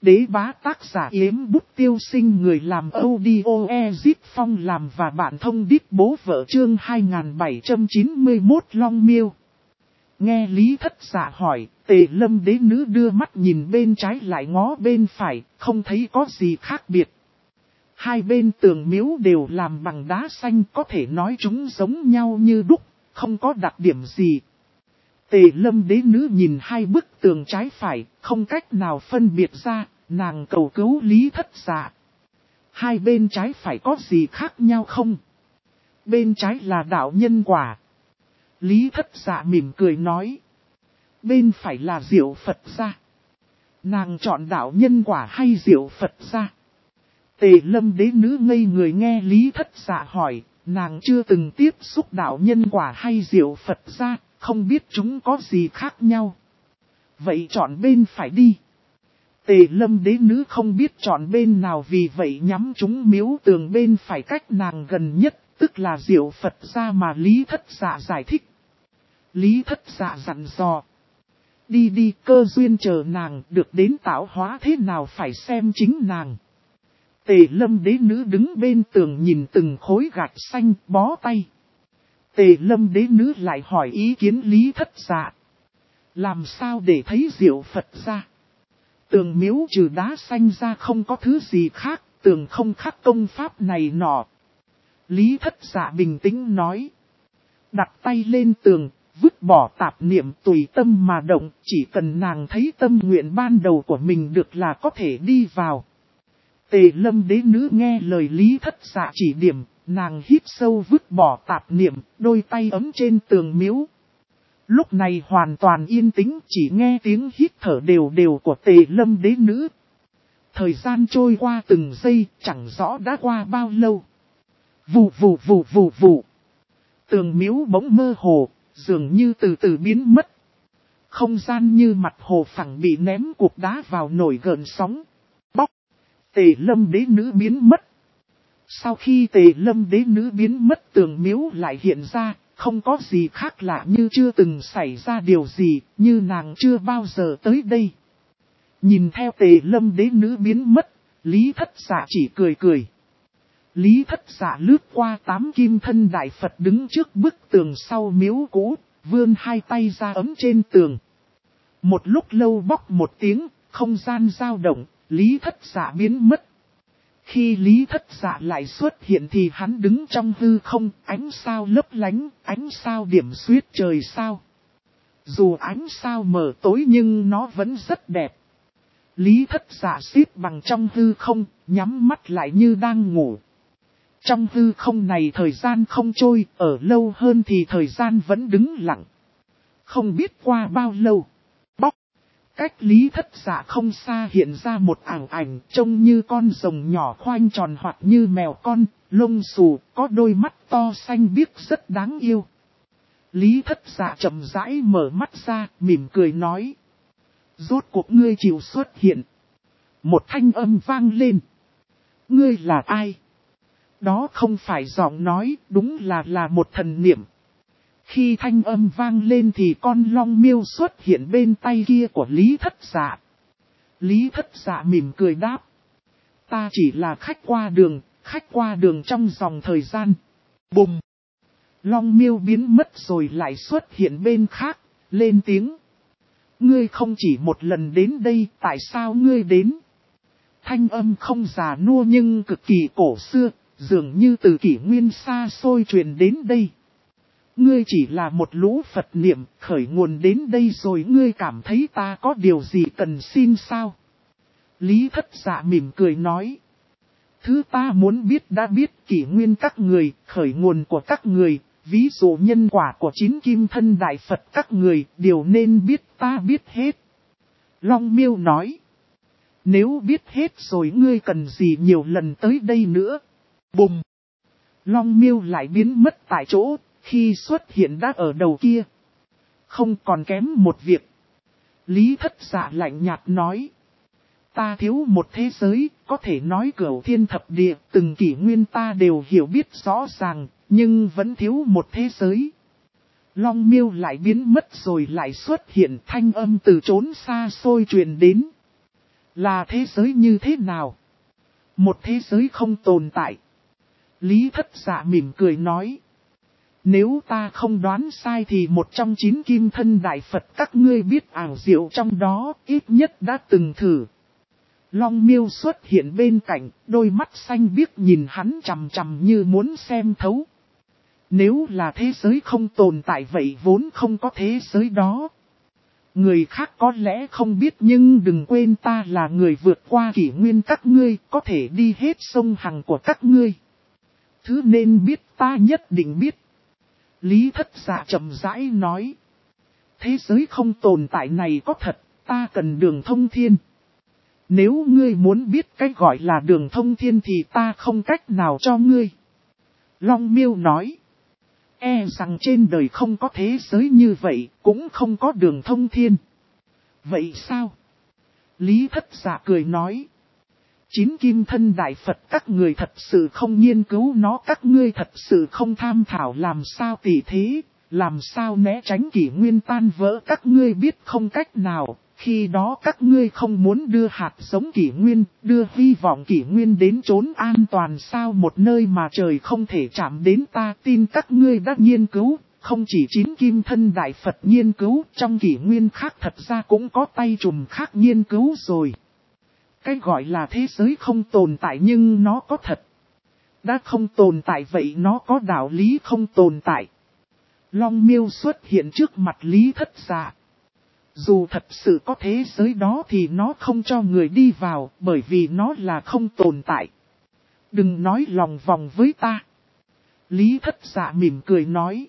Đế bá tác giả Yếm Bút Tiêu Sinh, người làm audio Ezip Phong làm và bạn thông đít bố vợ, chương 2791 Long Miêu. Nghe Lý Thất Dạ hỏi, Tề Lâm đế nữ đưa mắt nhìn bên trái lại ngó bên phải, không thấy có gì khác biệt. Hai bên tường miếu đều làm bằng đá xanh, có thể nói chúng giống nhau như đúc, không có đặc điểm gì. Tề Lâm đế nữ nhìn hai bức tường trái phải, không cách nào phân biệt ra, nàng cầu cứu Lý Thất Dạ. Hai bên trái phải có gì khác nhau không? Bên trái là đạo nhân quả. Lý Thất Dạ mỉm cười nói. Bên phải là diệu Phật gia. Nàng chọn đạo nhân quả hay diệu Phật gia? Tề Lâm đế nữ ngây người nghe Lý Thất Dạ hỏi, nàng chưa từng tiếp xúc đạo nhân quả hay diệu Phật gia, không biết chúng có gì khác nhau. Vậy chọn bên phải đi. Tề Lâm đế nữ không biết chọn bên nào, vì vậy nhắm chúng miếu tường bên phải cách nàng gần nhất, tức là diệu Phật gia mà Lý Thất Dạ giải thích. Lý Thất Dạ dặn dò. Đi đi, cơ duyên chờ nàng, được đến tạo hóa thế nào phải xem chính nàng. Tề Lâm đế nữ đứng bên tường nhìn từng khối gạch xanh bó tay. Tề Lâm đế nữ lại hỏi ý kiến Lý Thất Dạ. Làm sao để thấy diệu Phật gia? Tường miếu trừ đá xanh ra không có thứ gì khác, tường không khắc công pháp này nọ. Lý Thất Dạ bình tĩnh nói. Đặt tay lên tường, vứt bỏ tạp niệm, tùy tâm mà động, chỉ cần nàng thấy tâm nguyện ban đầu của mình được là có thể đi vào. Tề Lâm đế nữ nghe lời Lý Thất Dạ chỉ điểm, nàng hít sâu vứt bỏ tạp niệm, đôi tay ấm trên tường miếu. Lúc này hoàn toàn yên tĩnh, chỉ nghe tiếng hít thở đều đều của Tề Lâm đế nữ. Thời gian trôi qua từng giây, chẳng rõ đã qua bao lâu. Vù vù vù vù vù. Tường miếu bỗng mơ hồ, dường như từ từ biến mất. Không gian như mặt hồ phẳng bị ném cục đá vào nổi gợn sóng. Bóc. Tề Lâm đế nữ biến mất. Sau khi Tề Lâm đế nữ biến mất, tường miếu lại hiện ra, không có gì khác lạ, như chưa từng xảy ra điều gì, như nàng chưa bao giờ tới đây. Nhìn theo Tề Lâm đế nữ biến mất, Lý Thất Dạ chỉ cười cười. Lý Thất Dạ lướt qua 8 kim thân đại Phật đứng trước bức tường sau miếu cũ, vươn hai tay ra ấm trên tường. Một lúc lâu bóc một tiếng, không gian dao động, Lý Thất Dạ biến mất. Khi Lý Thất Dạ lại xuất hiện thì hắn đứng trong hư không, ánh sao lấp lánh, ánh sao điểm xuyết trời sao. Dù ánh sao mờ tối nhưng nó vẫn rất đẹp. Lý Thất Dạ xếp bằng trong hư không, nhắm mắt lại như đang ngủ. Trong hư không này thời gian không trôi, ở lâu hơn thì thời gian vẫn đứng lặng. Không biết qua bao lâu. Bóc. Cách Lý Thất Dạ không xa hiện ra một ảo ảnh trông như con rồng nhỏ khoanh tròn hoặc như mèo con, lông xù, có đôi mắt to xanh biếc rất đáng yêu. Lý Thất Dạ chậm rãi mở mắt ra, mỉm cười nói. Rốt cuộc ngươi chịu xuất hiện. Một thanh âm vang lên. Ngươi là ai? Đó không phải giọng nói, đúng là một thần niệm. Khi thanh âm vang lên thì con long miêu xuất hiện bên tay kia của Lý Thất Dạ. Lý Thất Dạ mỉm cười đáp. Ta chỉ là khách qua đường trong dòng thời gian. Bùm! Long miêu biến mất rồi lại xuất hiện bên khác, lên tiếng. Ngươi không chỉ một lần đến đây, tại sao ngươi đến? Thanh âm không già nua nhưng cực kỳ cổ xưa, dường như từ kỷ nguyên xa xôi truyền đến đây. Ngươi chỉ là một lũ Phật niệm khởi nguồn đến đây rồi, ngươi cảm thấy ta có điều gì cần xin sao? Lý Thất Dạ mỉm cười nói. Thứ ta muốn biết đã biết, kỷ nguyên các người, khởi nguồn của các người, ví dụ nhân quả của 9 kim thân đại Phật các người, điều nên biết ta biết hết. Long miêu nói. Nếu biết hết rồi ngươi cần gì nhiều lần tới đây nữa? Bùm! Long miêu lại biến mất tại chỗ, khi xuất hiện đã ở đầu kia. Không còn kém một việc. Lý Thất Dạ lạnh nhạt nói. Ta thiếu một thế giới, có thể nói cửu thiên thập địa, từng kỷ nguyên ta đều hiểu biết rõ ràng, nhưng vẫn thiếu một thế giới. Long miêu lại biến mất rồi lại xuất hiện, thanh âm từ chốn xa xôi truyền đến. Là thế giới như thế nào? Một thế giới không tồn tại. Lý Thất Dạ mỉm cười nói. Nếu ta không đoán sai thì một trong 9 kim thân đại Phật các ngươi biết ảo diệu trong đó, ít nhất đã từng thử. Long Miêu xuất hiện bên cạnh, đôi mắt xanh biếc nhìn hắn chằm chằm như muốn xem thấu. Nếu là thế giới không tồn tại vậy vốn không có thế giới đó. Người khác có lẽ không biết nhưng đừng quên ta là người vượt qua kỷ nguyên các ngươi, có thể đi hết sông Hằng của các ngươi. Thứ nên biết ta nhất định biết. Lý Thất Dạ chậm rãi nói. Thế giới không tồn tại này có thật, ta cần đường thông thiên. Nếu ngươi muốn biết cách gọi là đường thông thiên thì ta không cách nào cho ngươi. Long Miêu nói. E rằng trên đời không có thế giới như vậy, cũng không có đường thông thiên. Vậy sao? Lý Thất Dạ cười nói. 9 kim thân đại Phật các người thật sự không nghiên cứu nó, các ngươi thật sự không tham thảo làm sao tỉ thế, làm sao né tránh kỷ nguyên tan vỡ các ngươi biết không cách nào. Khi đó các ngươi không muốn đưa hạt giống kỷ nguyên, đưa hy vọng kỷ nguyên đến chốn an toàn sao, một nơi mà trời không thể chạm đến. Ta tin các ngươi đã nghiên cứu, không chỉ 9 kim thân đại Phật nghiên cứu, trong kỷ nguyên khác thật ra cũng có tay trùm khác nghiên cứu rồi. Cái gọi là thế giới không tồn tại nhưng nó có thật. Đã không tồn tại vậy nó có đạo lý không tồn tại. Long Miêu xuất hiện trước mặt Lý Thất Dạ. Dù thật sự có thế giới đó thì nó không cho người đi vào, bởi vì nó là không tồn tại. Đừng nói lòng vòng với ta. Lý Thất Dạ mỉm cười nói.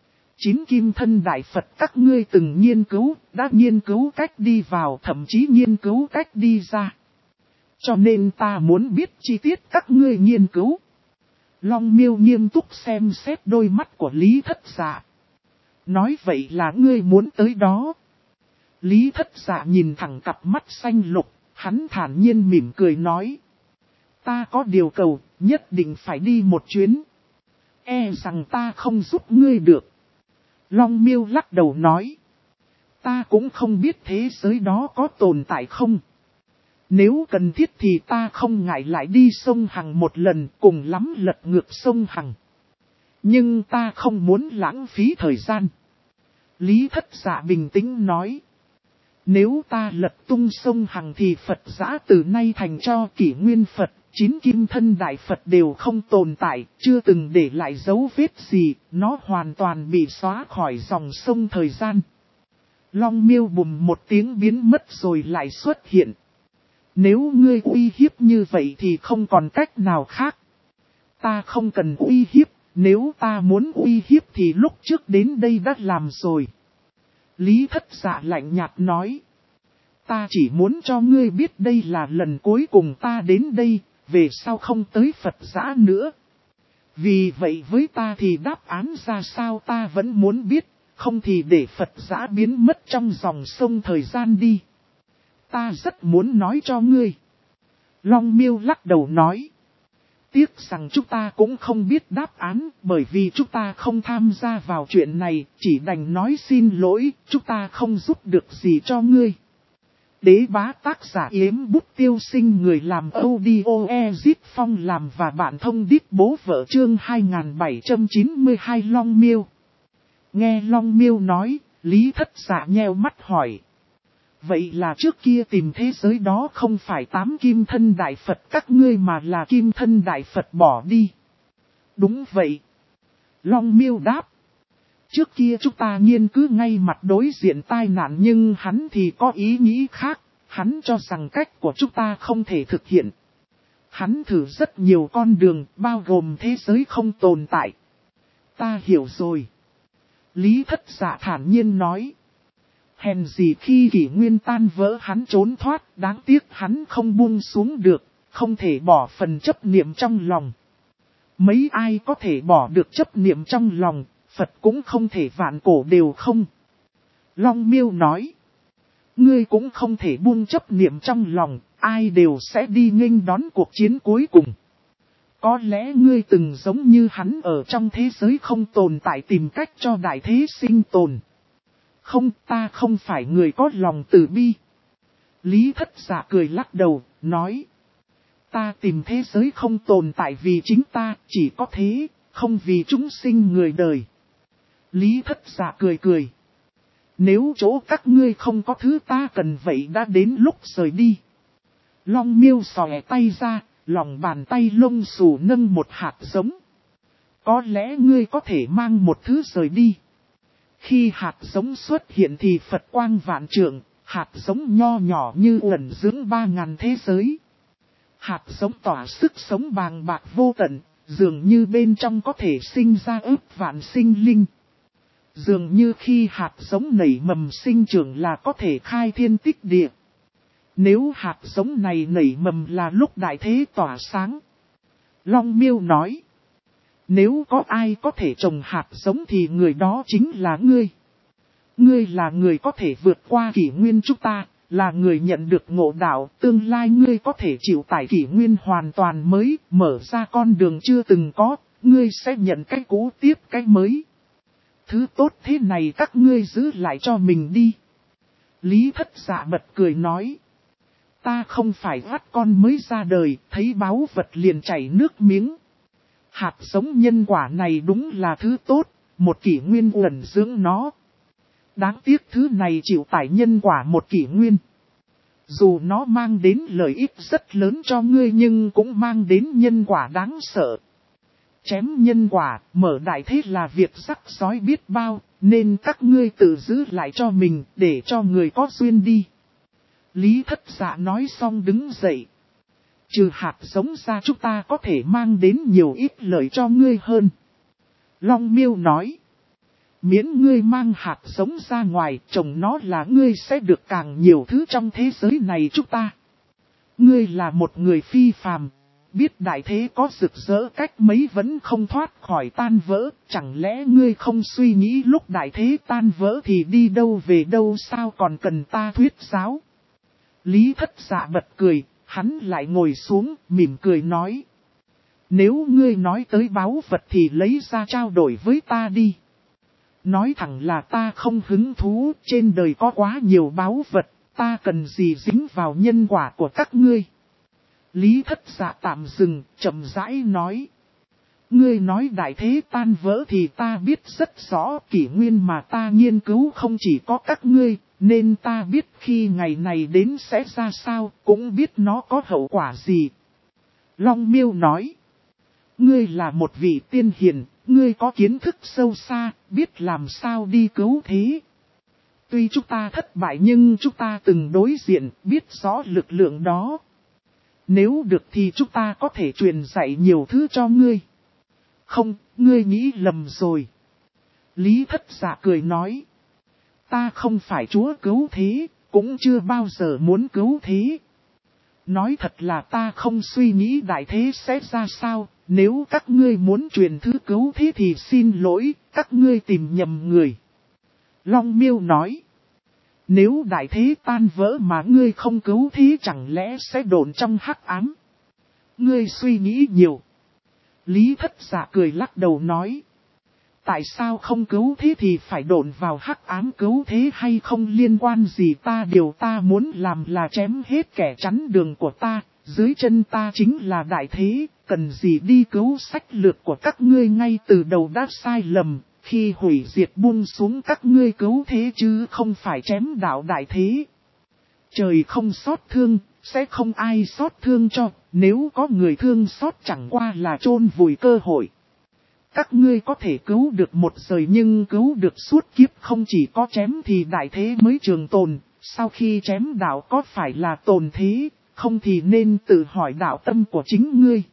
9 kim thân đại Phật các ngươi từng nghiên cứu, đã nghiên cứu cách đi vào, thậm chí nghiên cứu cách đi ra. Cho nên ta muốn biết chi tiết các ngươi nghiên cứu. Long Miêu nghiêm túc xem xét đôi mắt của Lý Thất Dạ. Nói vậy là ngươi muốn tới đó. Lý Thất Dạ nhìn thẳng cặp mắt xanh lục, hắn thản nhiên mỉm cười nói. Ta có điều cầu, nhất định phải đi một chuyến. E rằng ta không giúp ngươi được. Long Miêu lắc đầu nói. Ta cũng không biết thế giới đó có tồn tại không. Nếu cần thiết thì ta không ngại lại đi sông Hằng một lần, cùng lắm lật ngược sông Hằng. Nhưng ta không muốn lãng phí thời gian. Lý Thất Dạ bình tĩnh nói. Nếu ta lật tung sông Hằng thì Phật giã từ nay thành cho kỷ nguyên Phật, 9 kim thân đại Phật đều không tồn tại, chưa từng để lại dấu vết gì, nó hoàn toàn bị xóa khỏi dòng sông thời gian. Long Miêu bùm một tiếng biến mất rồi lại xuất hiện. Nếu ngươi uy hiếp như vậy thì không còn cách nào khác. Ta không cần uy hiếp, nếu ta muốn uy hiếp thì lúc trước đến đây đã làm rồi. Lý Thất Dạ lạnh nhạt nói. Ta chỉ muốn cho ngươi biết đây là lần cuối cùng ta đến đây, về sau không tới Phật giã nữa. Vì vậy với ta thì đáp án ra sao ta vẫn muốn biết, không thì để Phật giã biến mất trong dòng sông thời gian đi. Ta rất muốn nói cho ngươi. Long Miêu lắc đầu nói. Tiếc rằng chúng ta cũng không biết đáp án, bởi vì chúng ta không tham gia vào chuyện này, chỉ đành nói xin lỗi, chúng ta không giúp được gì cho ngươi. Đế Bá tác giả Yếm Bút Tiêu Sinh, người làm audio Ezit Phong làm và bạn thông điệp bố vợ chương 2792 Long Miêu. Nghe Long Miêu nói, Lý Thất Dạ nheo mắt hỏi. Vậy là trước kia tìm thế giới đó không phải 8 kim thân đại Phật các ngươi mà là kim thân đại Phật bỏ đi. Đúng vậy. Long Miêu đáp. Trước kia chúng ta nghiên cứu ngay mặt đối diện tai nạn nhưng hắn thì có ý nghĩ khác. Hắn cho rằng cách của chúng ta không thể thực hiện. Hắn thử rất nhiều con đường bao gồm thế giới không tồn tại. Ta hiểu rồi. Lý Thất Dạ thản nhiên nói. Hèn gì khi kỷ nguyên tan vỡ hắn trốn thoát, đáng tiếc hắn không buông xuống được, không thể bỏ phần chấp niệm trong lòng. Mấy ai có thể bỏ được chấp niệm trong lòng, Phật cũng không thể vạn cổ đều không. Long Miêu nói, ngươi cũng không thể buông chấp niệm trong lòng, ai đều sẽ đi nghênh đón cuộc chiến cuối cùng. Có lẽ ngươi từng giống như hắn ở trong thế giới không tồn tại tìm cách cho đại thế sinh tồn. Không, ta không phải người có lòng từ bi. Lý Thất Dạ cười lắc đầu, nói. Ta tìm thế giới không tồn tại vì chính ta, chỉ có thế, không vì chúng sinh người đời. Lý Thất Dạ cười cười. Nếu chỗ các ngươi không có thứ ta cần vậy đã đến lúc rời đi. Long Miêu xòe tay ra, lòng bàn tay lông xù nâng một hạt giống. Có lẽ ngươi có thể mang một thứ rời đi. Khi hạt giống xuất hiện thì Phật quang vạn trượng, hạt giống nho nhỏ như uẩn dưỡng 3000 thế giới. Hạt giống tỏa sức sống bàng bạc vô tận, dường như bên trong có thể sinh ra ức vạn sinh linh. Dường như khi hạt giống nảy mầm sinh trưởng là có thể khai thiên tích địa. Nếu hạt giống này nảy mầm là lúc đại thế tỏa sáng. Long Miêu nói. Nếu có ai có thể trồng hạt giống thì người đó chính là ngươi. Ngươi là người có thể vượt qua kỷ nguyên chúng ta, là người nhận được ngộ đạo, tương lai ngươi có thể chịu tải kỷ nguyên hoàn toàn mới, mở ra con đường chưa từng có, ngươi sẽ nhận cái cũ tiếp cái mới. Thứ tốt thế này các ngươi giữ lại cho mình đi. Lý Thất Dạ bật cười nói. Ta không phải gắt con mới ra đời, thấy báu vật liền chảy nước miếng. Hạt giống nhân quả này đúng là thứ tốt, một kỷ nguyên uẩn dưỡng nó. Đáng tiếc thứ này chịu tải nhân quả một kỷ nguyên. Dù nó mang đến lợi ích rất lớn cho ngươi nhưng cũng mang đến nhân quả đáng sợ. Chém nhân quả, mở đại thế là việc rắc rối biết bao, nên các ngươi tự giữ lại cho mình để cho người có duyên đi. Lý Thất Dạ nói xong đứng dậy. Trừ hạt giống ra chúng ta có thể mang đến nhiều ít lợi cho ngươi hơn. Long Miêu nói. Miễn ngươi mang hạt giống ra ngoài, trồng nó là ngươi sẽ được càng nhiều thứ trong thế giới này chúng ta. Ngươi là một người phi phàm, biết đại thế có rực rỡ cách mấy vẫn không thoát khỏi tan vỡ, chẳng lẽ ngươi không suy nghĩ lúc đại thế tan vỡ thì đi đâu về đâu sao còn cần ta thuyết giáo. Lý Thất Dạ bật cười, hắn lại ngồi xuống, mỉm cười nói. Nếu ngươi nói tới báu vật thì lấy ra trao đổi với ta đi. Nói thẳng là ta không hứng thú, trên đời có quá nhiều báu vật, ta cần gì dính vào nhân quả của các ngươi. Lý Thất Dạ tạm dừng, chậm rãi nói. Ngươi nói đại thế tan vỡ thì ta biết rất rõ, kỷ nguyên mà ta nghiên cứu không chỉ có các ngươi, nên ta biết khi ngày này đến sẽ ra sao, cũng biết nó có hậu quả gì. Long Miêu nói. Ngươi là một vị tiên hiền, ngươi có kiến thức sâu xa, biết làm sao đi cứu thế. Tuy chúng ta thất bại nhưng chúng ta từng đối diện, biết rõ lực lượng đó. Nếu được thì chúng ta có thể truyền dạy nhiều thứ cho ngươi. Không, ngươi nghĩ lầm rồi. Lý Thất Dạ cười nói. Ta không phải chúa cứu thế, cũng chưa bao giờ muốn cứu thế. Nói thật là ta không suy nghĩ đại thế sẽ ra sao, nếu các ngươi muốn truyền thứ cứu thế thì xin lỗi, các ngươi tìm nhầm người. Long Miêu nói. Nếu đại thế tan vỡ mà ngươi không cứu thế chẳng lẽ sẽ độn trong hắc ám. Ngươi suy nghĩ nhiều. Lý Thất Dạ cười lắc đầu nói. Tại sao không cứu thế thì phải độn vào hắc ám, cứu thế hay không liên quan gì ta, điều ta muốn làm là chém hết kẻ chắn đường của ta, dưới chân ta chính là đại thế, cần gì đi cứu, sách lược của các ngươi ngay từ đầu đã sai lầm, khi hủy diệt buông xuống các ngươi cứu thế chứ không phải chém đạo đại thế. Trời không xót thương, sẽ không ai xót thương cho, nếu có người thương xót chẳng qua là chôn vùi cơ hội. Các ngươi có thể cứu được một đời nhưng cứu được suốt kiếp không chỉ có chém thì đại thế mới trường tồn, sau khi chém đạo có phải là tồn thế, không thì nên tự hỏi đạo tâm của chính ngươi.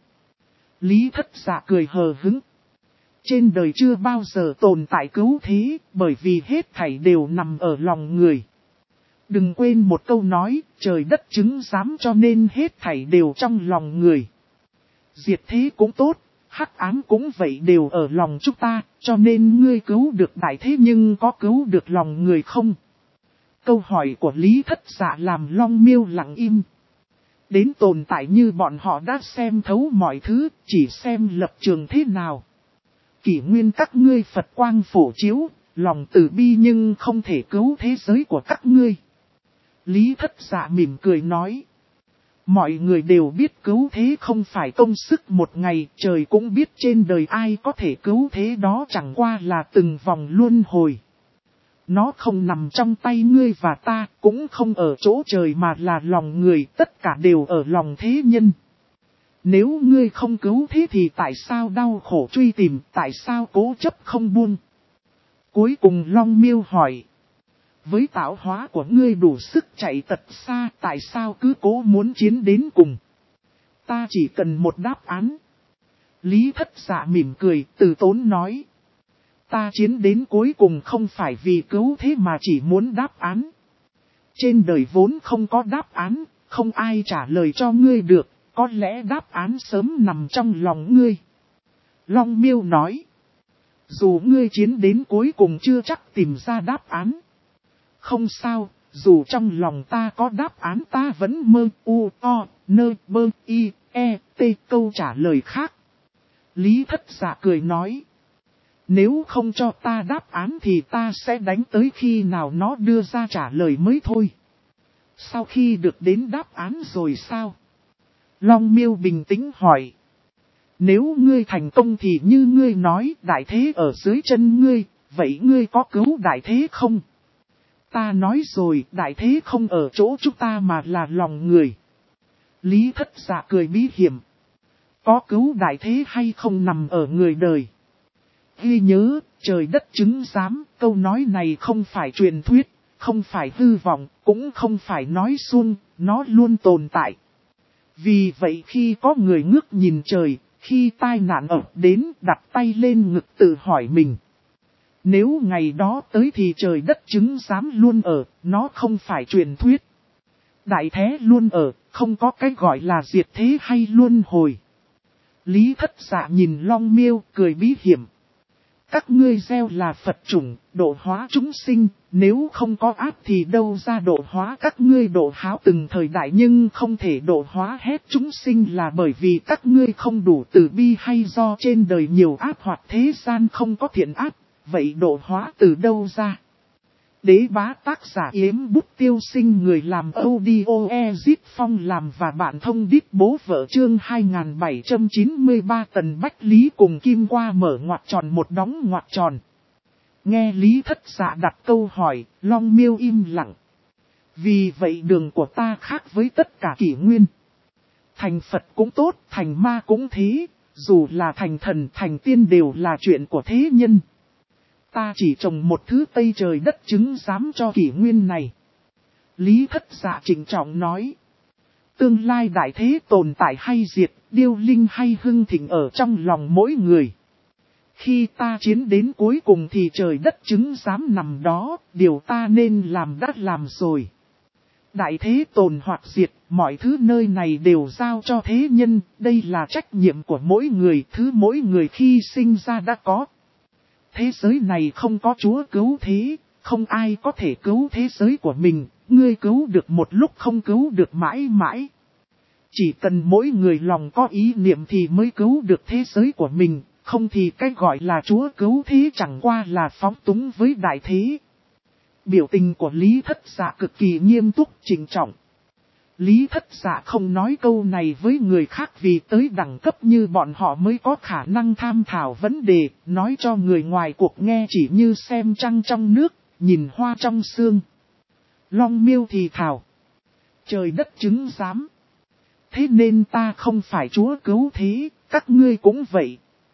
Lý Thất Dạ cười hờ hững. Trên đời chưa bao giờ tồn tại cứu thế, bởi vì hết thảy đều nằm ở lòng người. Đừng quên một câu nói, trời đất chứng giám cho nên hết thảy đều trong lòng người. Diệt thế cũng tốt, hắc ám cũng vậy đều ở lòng chúng ta, cho nên ngươi cứu được đại thế nhưng có cứu được lòng người không? Câu hỏi của Lý Thất Dạ làm Long Miêu lặng im. Đến tồn tại như bọn họ đã xem thấu mọi thứ, chỉ xem lập trường thế nào. Kỷ nguyên các ngươi Phật quang phổ chiếu, lòng từ bi nhưng không thể cứu thế giới của các ngươi. Lý Thất Dạ mỉm cười nói. Mọi người đều biết cứu thế không phải công sức một ngày, trời cũng biết trên đời ai có thể cứu thế, đó chẳng qua là từng vòng luân hồi. Nó không nằm trong tay ngươi và ta, cũng không ở chỗ trời mà là lòng người, tất cả đều ở lòng thế nhân. Nếu ngươi không cứu thế thì tại sao đau khổ truy tìm, tại sao cố chấp không buông? Cuối cùng Long Miêu hỏi. Với tạo hóa của ngươi đủ sức chạy tật xa, tại sao cứ cố muốn chiến đến cùng? Ta chỉ cần một đáp án. Lý Thất Dạ mỉm cười, từ tốn nói. Ta chiến đến cuối cùng không phải vì cứu thế mà chỉ muốn đáp án. Trên đời vốn không có đáp án, không ai trả lời cho ngươi được, có lẽ đáp án sớm nằm trong lòng ngươi. Long Miêu nói. Dù ngươi chiến đến cuối cùng chưa chắc tìm ra đáp án. Không sao, dù trong lòng ta có đáp án ta vẫn mơ u o nơ bơ y e t câu trả lời khác. Lý Thất Dạ cười nói. Nếu không cho ta đáp án thì ta sẽ đánh tới khi nào nó đưa ra trả lời mới thôi. Sau khi được đến đáp án rồi sao? Long Miêu bình tĩnh hỏi. Nếu ngươi thành công thì như ngươi nói đại thế ở dưới chân ngươi, vậy ngươi có cứu đại thế không? Ta nói rồi, đại thế không ở chỗ chúng ta mà là lòng người. Lý Thất Dạ cười bí hiểm. Có cứu đại thế hay không nằm ở người đời. Ghi nhớ, trời đất chứng giám, câu nói này không phải truyền thuyết, không phải hư vọng, cũng không phải nói suông, nó luôn tồn tại. Vì vậy khi có người ngước nhìn trời, khi tai nạn ập đến đặt tay lên ngực tự hỏi mình. Nếu ngày đó tới thì trời đất chứng giám luôn ở, nó không phải truyền thuyết. Đại thế luôn ở, không có cái gọi là diệt thế hay luân hồi. Lý Thất Dạ nhìn Long Miêu cười bí hiểm. Các ngươi gieo là Phật chủng, độ hóa chúng sinh, nếu không có ác thì đâu ra độ hóa các ngươi độ háo từng thời đại nhưng không thể độ hóa hết chúng sinh là bởi vì các ngươi không đủ từ bi hay do trên đời nhiều ác hoặc thế gian không có thiện ác, vậy độ hóa từ đâu ra? Đế Bá tác giả Yếm Bút Tiêu Sinh, người làm audio Ezit Phong làm và bạn thông đít bố vợ, chương 2793 Tần Bách Lý cùng Kim Qua mở ngoặc tròn một đóng ngoặc tròn. Nghe Lý Thất Dạ đặt câu hỏi, Long Miêu im lặng. Vì vậy đường của ta khác với tất cả kỷ nguyên. Thành Phật cũng tốt, thành ma cũng thế, dù là thành thần thành tiên đều là chuyện của thế nhân. Ta chỉ trồng một thứ Tây trời đất chứng giám cho kỷ nguyên này. Lý Thất Dạ trịnh trọng nói. Tương lai đại thế tồn tại hay diệt, điêu linh hay hưng thịnh ở trong lòng mỗi người. Khi ta chiến đến cuối cùng thì trời đất chứng giám nằm đó, điều ta nên làm đã làm rồi. Đại thế tồn hoặc diệt, mọi thứ nơi này đều giao cho thế nhân, đây là trách nhiệm của mỗi người, thứ mỗi người khi sinh ra đã có. Thế giới này không có Chúa cứu thế, không ai có thể cứu thế giới của mình, ngươi cứu được một lúc không cứu được mãi mãi. Chỉ cần mỗi người lòng có ý niệm thì mới cứu được thế giới của mình, không thì cái gọi là Chúa cứu thế chẳng qua là phóng túng với đại thế. Biểu tình của Lý Thất Dạ cực kỳ nghiêm túc trịnh trọng. Lý Thất Dạ không nói câu này với người khác vì tới đẳng cấp như bọn họ mới có khả năng tham thảo vấn đề, nói cho người ngoài cuộc nghe chỉ như xem trăng trong nước, nhìn hoa trong sương. Long Miêu thì thảo. Trời đất chứng giám. Thế nên ta không phải Chúa cứu thế, các ngươi cũng vậy.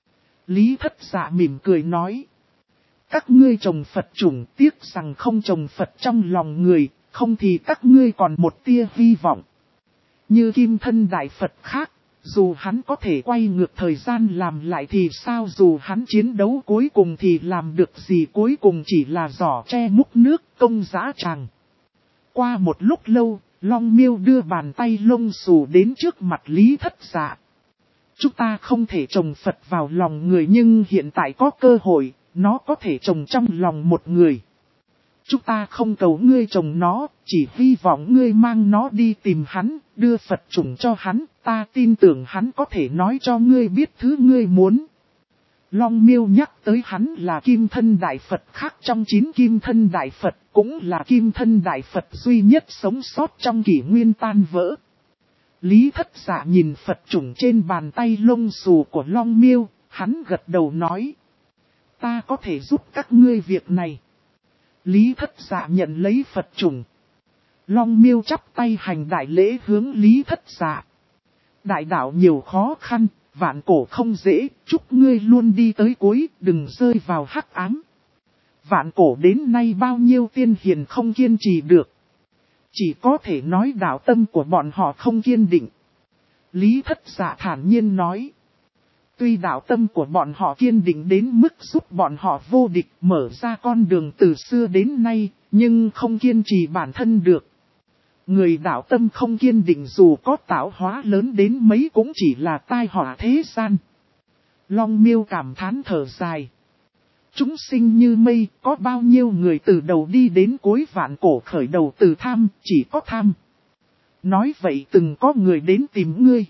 Lý Thất Dạ mỉm cười nói. Các ngươi trồng Phật chủng, tiếc rằng không trồng Phật trong lòng người, không thì các ngươi còn một tia hy vọng. Như Kim Thân Đại Phật khác, dù hắn có thể quay ngược thời gian làm lại thì sao, dù hắn chiến đấu cuối cùng thì làm được gì, cuối cùng chỉ là giỏ tre múc nước, công dã tràng. Qua một lúc lâu, Long Miêu đưa bàn tay lông xù đến trước mặt Lý Thất Dạ. Chúng ta không thể trồng Phật vào lòng người nhưng hiện tại có cơ hội, nó có thể trồng trong lòng một người. Chúng ta không cầu ngươi trồng nó, chỉ hy vọng ngươi mang nó đi tìm hắn, đưa Phật chủng cho hắn, ta tin tưởng hắn có thể nói cho ngươi biết thứ ngươi muốn. Long Miêu nhắc tới hắn là Kim Thân Đại Phật, khác trong 9 Kim Thân Đại Phật, cũng là Kim Thân Đại Phật duy nhất sống sót trong kỷ nguyên tan vỡ. Lý Thất Dạ nhìn Phật chủng trên bàn tay lông xù của Long Miêu, hắn gật đầu nói. Ta có thể giúp các ngươi việc này. Lý Thất Dạ nhận lấy Phật chủng. Long Miêu chắp tay hành đại lễ hướng Lý Thất Dạ. Đại đạo nhiều khó khăn, vạn cổ không dễ, chúc ngươi luôn đi tới cuối, đừng rơi vào hắc ám. Vạn cổ đến nay bao nhiêu tiên hiền không kiên trì được. Chỉ có thể nói đạo tâm của bọn họ không kiên định. Lý Thất Dạ thản nhiên nói. Tuy đạo tâm của bọn họ kiên định đến mức giúp bọn họ vô địch mở ra con đường từ xưa đến nay, nhưng không kiên trì bản thân được. Người đạo tâm không kiên định dù có tạo hóa lớn đến mấy cũng chỉ là tai họa thế gian. Long Miêu cảm thán thở dài. Chúng sinh như mây, có bao nhiêu người từ đầu đi đến cuối vạn cổ khởi đầu từ tham, chỉ có tham. Nói vậy từng có người đến tìm ngươi.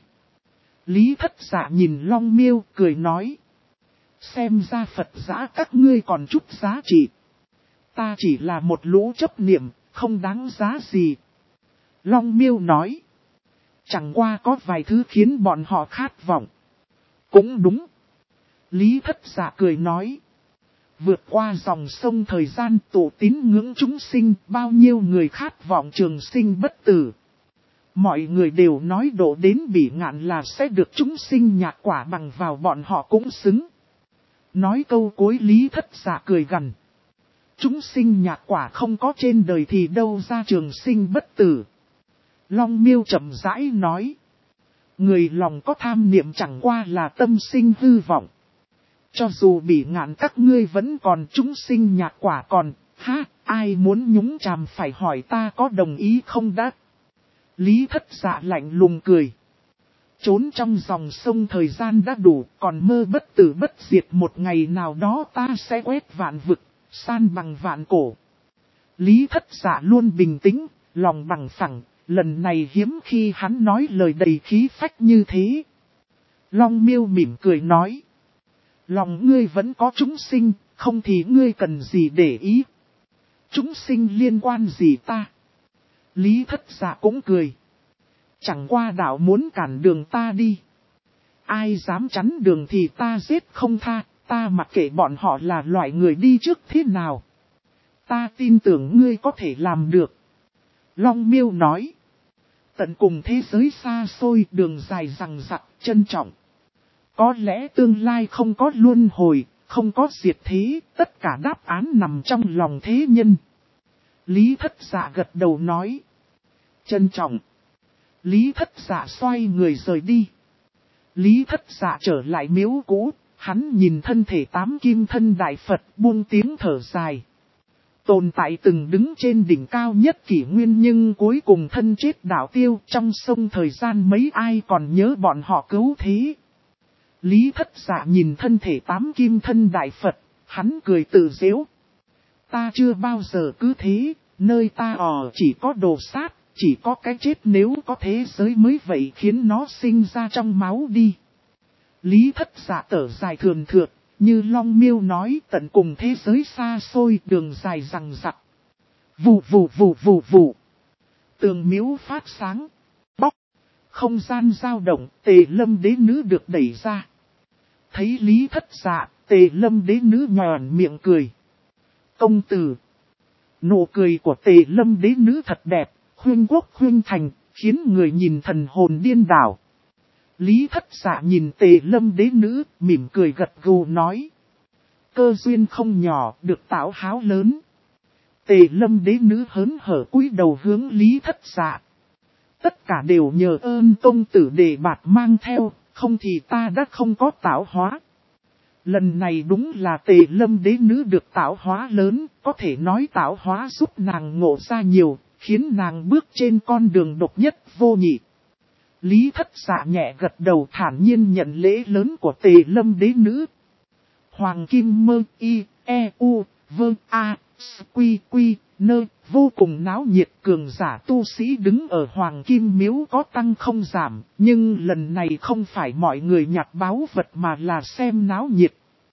Lý Thất Dạ nhìn Long Miêu cười nói. Xem ra Phật giã các ngươi còn chút giá trị. Ta chỉ là một lũ chấp niệm, không đáng giá gì. Long Miêu nói. Chẳng qua có vài thứ khiến bọn họ khát vọng. Cũng đúng. Lý Thất Dạ cười nói. Vượt qua dòng sông thời gian tụ tín ngưỡng chúng sinh, bao nhiêu người khát vọng trường sinh bất tử. Mọi người đều nói độ đến bỉ ngạn là sẽ được chúng sinh nhạc quả bằng vào bọn họ cũng xứng. Nói câu cuối Lý Thất Dạ cười gằn. Chúng sinh nhạc quả không có trên đời thì đâu ra trường sinh bất tử. Long Miêu chậm rãi nói. Người lòng có tham niệm chẳng qua là tâm sinh hư vọng. Cho dù bỉ ngạn các ngươi vẫn còn chúng sinh nhạc quả còn, ai muốn nhúng chàm phải hỏi ta có đồng ý không đã. Lý Thất Dạ lạnh lùng cười. Trốn trong dòng sông thời gian đã đủ, còn mơ bất tử bất diệt một ngày nào đó ta sẽ quét vạn vực, san bằng vạn cổ. Lý Thất Dạ luôn bình tĩnh, lòng bằng phẳng, lần này hiếm khi hắn nói lời đầy khí phách như thế. Long Miêu mỉm cười nói. Lòng ngươi vẫn có chúng sinh, không thì ngươi cần gì để ý. Chúng sinh liên quan gì ta? Lý Thất Dạ cũng cười. Chẳng qua đạo muốn cản đường ta đi. Ai dám chắn đường thì ta giết không tha, ta mặc kệ bọn họ là loại người đi trước thế nào. Ta tin tưởng ngươi có thể làm được. Long Miêu nói. Tận cùng thế giới xa xôi, đường dài rằng rặc, trân trọng. Có lẽ tương lai không có luân hồi, không có diệt thế, tất cả đáp án nằm trong lòng thế nhân. Lý Thất Dạ gật đầu nói. Trân trọng. Lý Thất Dạ xoay người rời đi. Lý Thất Dạ trở lại miếu cũ, hắn nhìn thân thể 8 Kim Thân Đại Phật buông tiếng thở dài. Tồn tại từng đứng trên đỉnh cao nhất kỷ nguyên nhưng cuối cùng thân chết đạo tiêu trong sông thời gian mấy ai còn nhớ bọn họ cứu thế. Lý Thất Dạ nhìn thân thể 8 Kim Thân Đại Phật, hắn cười tự giễu. Ta chưa bao giờ cứ thế, nơi ta chỉ có đồ sát, chỉ có cái chết nếu có thế giới mới vậy khiến nó sinh ra trong máu đi. Lý Thất Dạ thở dài thườn thượt, như Long Miêu nói tận cùng thế giới xa xôi đường dài rằng rặc. Vù vù vù vù vù. Tường miếu phát sáng, bóc, không gian dao động, Tề Lâm đế nữ được đẩy ra. Thấy Lý Thất Dạ, Tề Lâm đế nữ nhòn miệng cười. Công tử. Nụ cười của Tề Lâm đế nữ thật đẹp, khuyên quốc khuyên thành, khiến người nhìn thần hồn điên đảo. Lý Thất Dạ nhìn Tề Lâm đế nữ, mỉm cười gật gù nói. Cơ duyên không nhỏ, được tạo háo lớn. Tề Lâm đế nữ hớn hở cúi đầu hướng Lý Thất Dạ. Tất cả đều nhờ ơn công tử để bạt mang theo, không thì ta đã không có tạo hóa. Lần này đúng là Tề Lâm đế nữ được tạo hóa lớn, có thể nói tạo hóa giúp nàng ngộ ra nhiều, khiến nàng bước trên con đường độc nhất vô nhị. Lý Thất Dạ nhẹ gật đầu thản nhiên nhận lễ lớn của Tề Lâm đế nữ. Hoàng Kim Mơ Y, E U, Vơ A, Quy Quy, Nơ, vô cùng náo nhiệt cường giả tu sĩ đứng ở Hoàng Kim Miếu có tăng không giảm, nhưng lần này không phải mọi người nhặt báu vật mà là xem náo nhiệt.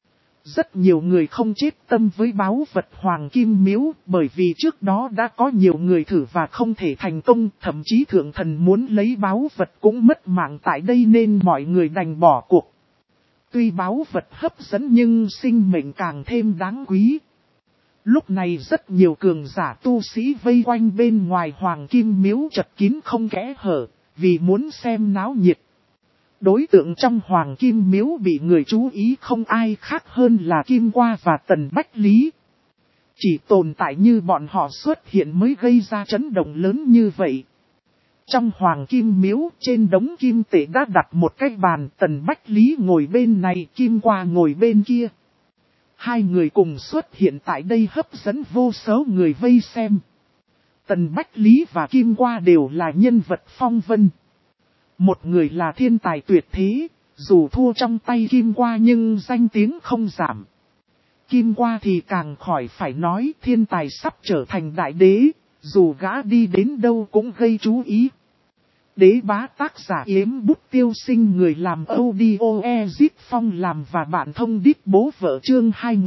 Rất nhiều người không chết tâm với báu vật Hoàng Kim Miếu, bởi vì trước đó đã có nhiều người thử và không thể thành công, thậm chí thượng thần muốn lấy báu vật cũng mất mạng tại đây nên mọi người đành bỏ cuộc. Tuy báu vật hấp dẫn nhưng sinh mệnh càng thêm đáng quý. Lúc này rất nhiều cường giả tu sĩ vây quanh bên ngoài Hoàng Kim Miếu chật kín không kẽ hở, vì muốn xem náo nhiệt. Đối tượng trong Hoàng Kim Miếu bị người chú ý không ai khác hơn là Kim Qua và Tần Bách Lý. Chỉ tồn tại như bọn họ xuất hiện mới gây ra chấn động lớn như vậy. Trong Hoàng Kim Miếu, trên đống kim tệ đã đặt một cái bàn, Tần Bách Lý ngồi bên này, Kim Qua ngồi bên kia. Hai người cùng xuất hiện tại đây hấp dẫn vô số người vây xem. Tần Bách Lý và Kim Qua đều là nhân vật phong vân. Một người là thiên tài tuyệt thế, dù thua trong tay Kim Qua nhưng danh tiếng không giảm. Kim Qua thì càng khỏi phải nói, thiên tài sắp trở thành đại đế, dù gã đi đến đâu cũng gây chú ý. Đế bá tác giả Yếm Bút Tiêu Sinh, người làm audio Ezit Phong làm và bạn thông đít bố vợ chương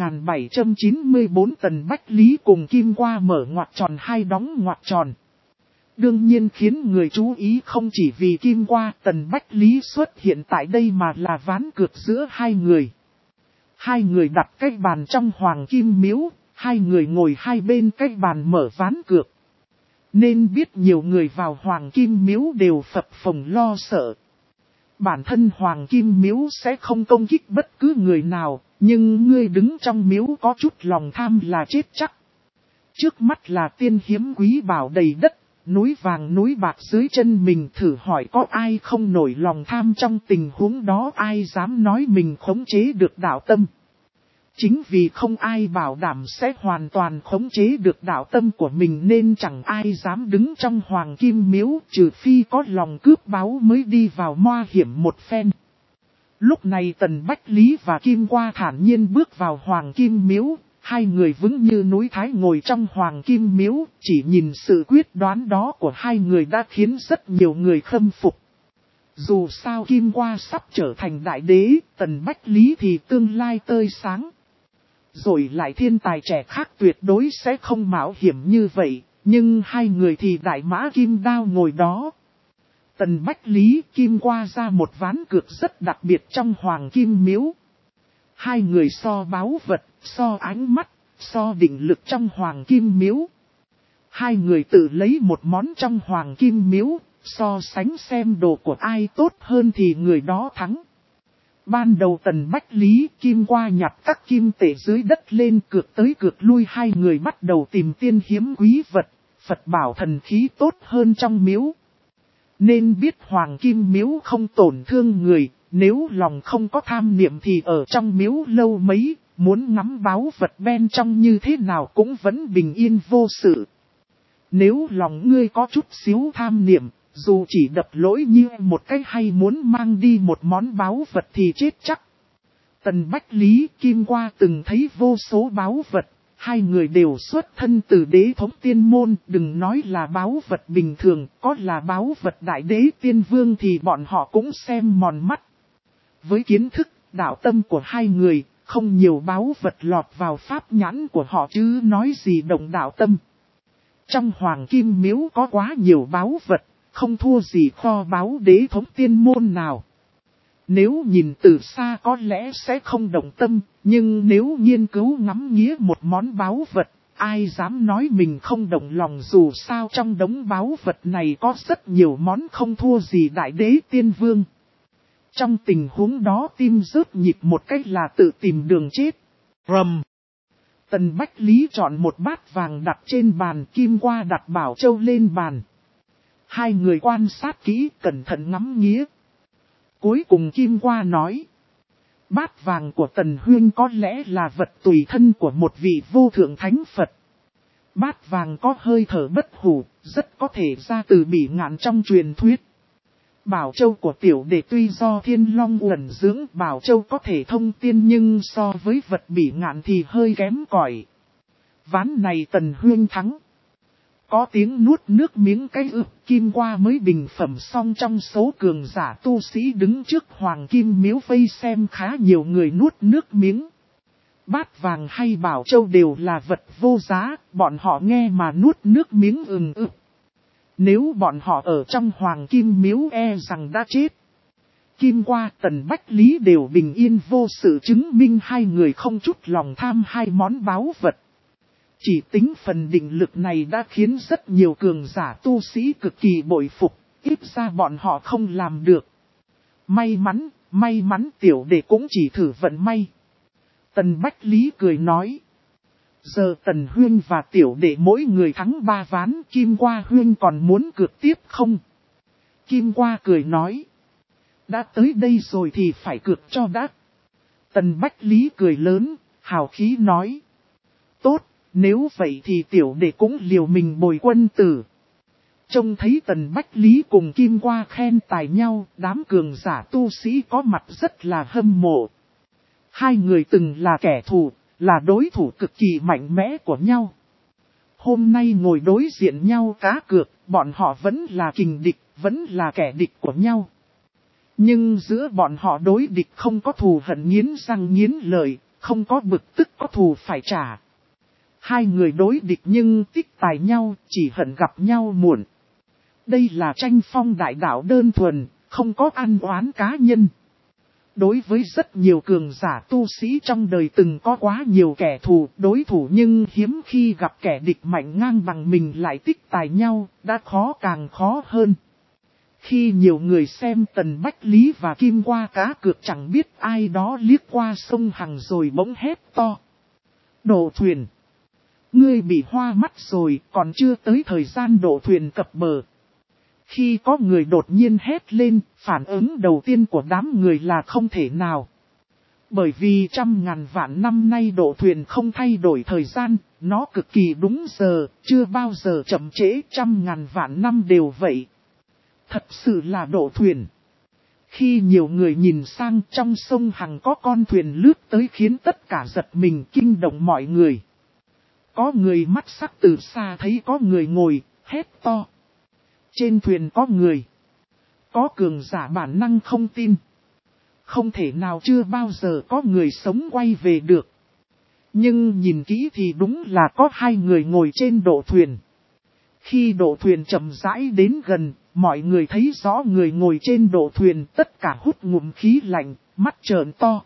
2794. Tần Bách Lý cùng Kim Qua mở ngoặc tròn hai đóng ngoặc tròn. Đương nhiên khiến người chú ý không chỉ vì Kim Qua, Tần Bách Lý xuất hiện tại đây mà là ván cược giữa hai người. Hai người đặt cái bàn trong Hoàng Kim Miếu, hai người ngồi hai bên cái bàn mở ván cược. Nên biết nhiều người vào Hoàng Kim Miếu đều phập phồng lo sợ. Bản thân Hoàng Kim Miếu sẽ không công kích bất cứ người nào, nhưng ngươi đứng trong miếu có chút lòng tham là chết chắc. Trước mắt là tiên hiếm quý bảo đầy đất, núi vàng núi bạc dưới chân mình, thử hỏi có ai không nổi lòng tham trong tình huống đó, ai dám nói mình khống chế được đạo tâm. Chính vì không ai bảo đảm sẽ hoàn toàn khống chế được đạo tâm của mình nên chẳng ai dám đứng trong Hoàng Kim Miếu, trừ phi có lòng cướp báu mới đi vào moa hiểm một phen. Lúc này Tần Bách Lý và Kim Qua thản nhiên bước vào Hoàng Kim Miếu, hai người vững như núi Thái ngồi trong Hoàng Kim Miếu, chỉ nhìn sự quyết đoán đó của hai người đã khiến rất nhiều người khâm phục. Dù sao Kim Qua sắp trở thành đại đế, Tần Bách Lý thì tương lai tươi sáng. Rồi lại thiên tài trẻ khác tuyệt đối sẽ không mạo hiểm như vậy, nhưng hai người thì đại mã kim đao ngồi đó. Tần Bách Lý, Kim Qua ra một ván cược rất đặc biệt trong Hoàng Kim Miếu. Hai người so báu vật, so ánh mắt, so định lực trong Hoàng Kim Miếu. Hai người tự lấy một món trong Hoàng Kim Miếu, so sánh xem đồ của ai tốt hơn thì người đó thắng. Ban đầu Tần Bách Lý, Kim Qua nhặt các kim tệ dưới đất lên, cược tới cược lui, hai người bắt đầu tìm tiên hiếm quý vật, Phật bảo thần khí tốt hơn trong miếu. Nên biết Hoàng Kim Miếu không tổn thương người, nếu lòng không có tham niệm thì ở trong miếu lâu mấy, muốn ngắm báu vật bên trong như thế nào cũng vẫn bình yên vô sự. Nếu lòng ngươi có chút xíu tham niệm, dù chỉ đập lỗi như một cái hay muốn mang đi một món báu vật thì chết chắc. Tần Bách Lý, Kim Qua từng thấy vô số báu vật, hai người đều xuất thân từ đế thống tiên môn, đừng nói là báu vật bình thường, có là báu vật đại đế tiên vương thì bọn họ cũng xem mòn mắt. Với kiến thức, đạo tâm của hai người, không nhiều báu vật lọt vào pháp nhãn của họ chứ nói gì động đạo tâm. Trong Hoàng Kim Miếu có quá nhiều báu vật, không thua gì kho báu đế thống tiên môn nào. Nếu nhìn từ xa có lẽ sẽ không động tâm, nhưng nếu nghiên cứu ngắm nghía một món báu vật, ai dám nói mình không động lòng, dù sao trong đống báu vật này có rất nhiều món không thua gì đại đế tiên vương. Trong tình huống đó tim rớt nhịp một cách là tự tìm đường chết. Rầm. Tần Bách Lý chọn một bát vàng đặt trên bàn, Kim Qua đặt bảo châu lên bàn. Hai người quan sát kỹ, cẩn thận ngắm nghía. Cuối cùng Kim Qua nói, bát vàng của Tần Huyên có lẽ là vật tùy thân của một vị vô thượng thánh Phật. Bát vàng có hơi thở bất hủ, rất có thể ra từ Bỉ Ngạn trong truyền thuyết. Bảo châu của tiểu đệ tuy do Thiên Long uẩn dưỡng, bảo châu có thể thông tiên nhưng so với vật Bỉ Ngạn thì hơi kém cỏi. Ván này Tần Huyên thắng. Có tiếng nuốt nước miếng cái Kim Qua mới bình phẩm xong. Trong số cường giả tu sĩ đứng trước Hoàng Kim Miếu vây xem khá nhiều người nuốt nước miếng. Bát vàng hay bảo châu đều là vật vô giá, bọn họ nghe mà nuốt nước miếng ực. Nếu bọn họ ở trong hoàng kim miếu rằng đã chết. Kim Qua Tần Bách Lý đều bình yên vô sự, chứng minh hai người không chút lòng tham hai món báu vật. Chỉ tính phần định lực này đã khiến rất nhiều cường giả tu sĩ cực kỳ bội phục, ít ra bọn họ không làm được. May mắn tiểu đệ cũng chỉ thử vận may. Tần Bách Lý cười nói. Giờ Tần Huyên và tiểu đệ mỗi người thắng 3 ván, Kim Qua Huyên còn muốn cược tiếp không? Kim Qua cười nói. Đã tới đây rồi thì phải cược cho đã. Tần Bách Lý cười lớn, hào khí nói. Tốt, nếu vậy thì tiểu đệ cũng liều mình bồi quân tử. Trông thấy Tần Bách Lý cùng Kim Qua khen tài nhau, đám cường giả tu sĩ có mặt rất là hâm mộ. Hai người từng là kẻ thù, là đối thủ cực kỳ mạnh mẽ của nhau. Hôm nay ngồi đối diện nhau cá cược, bọn họ vẫn là kình địch, vẫn là kẻ địch của nhau. Nhưng giữa bọn họ đối địch không có thù hận nghiến răng nghiến lợi, không có bực tức có thù phải trả. Hai người đối địch nhưng tích tài nhau, chỉ hận gặp nhau muộn. Đây là tranh phong đại đạo đơn thuần, không có ăn oán cá nhân. Đối với rất nhiều cường giả tu sĩ trong đời từng có quá nhiều kẻ thù, đối thủ nhưng hiếm khi gặp kẻ địch mạnh ngang bằng mình lại tích tài nhau, đã khó càng khó hơn. Khi nhiều người xem Tần Bách Lý và Kim Qua cá cược chẳng biết ai đó liếc qua sông Hằng rồi bỗng hét to. Đổ thuyền! Ngươi bị hoa mắt rồi, còn chưa tới thời gian đổ thuyền cập bờ. Khi có người đột nhiên hét lên, phản ứng đầu tiên của đám người là không thể nào. Bởi vì 100.000 vạn năm nay đổ thuyền không thay đổi thời gian, nó cực kỳ đúng giờ, chưa bao giờ chậm trễ, 100.000 vạn năm đều vậy. Thật sự là đổ thuyền. Khi nhiều người nhìn sang trong sông Hằng có con thuyền lướt tới khiến tất cả giật mình kinh động mọi người. Có người mắt sắc từ xa thấy có người ngồi, hét to. Trên thuyền có người. Có cường giả bản năng không tin. Không thể nào chưa bao giờ có người sống quay về được. Nhưng nhìn kỹ thì đúng là có hai người ngồi trên độ thuyền. Khi độ thuyền chậm rãi đến gần, mọi người thấy rõ người ngồi trên độ thuyền tất cả hút ngụm khí lạnh, mắt trợn to.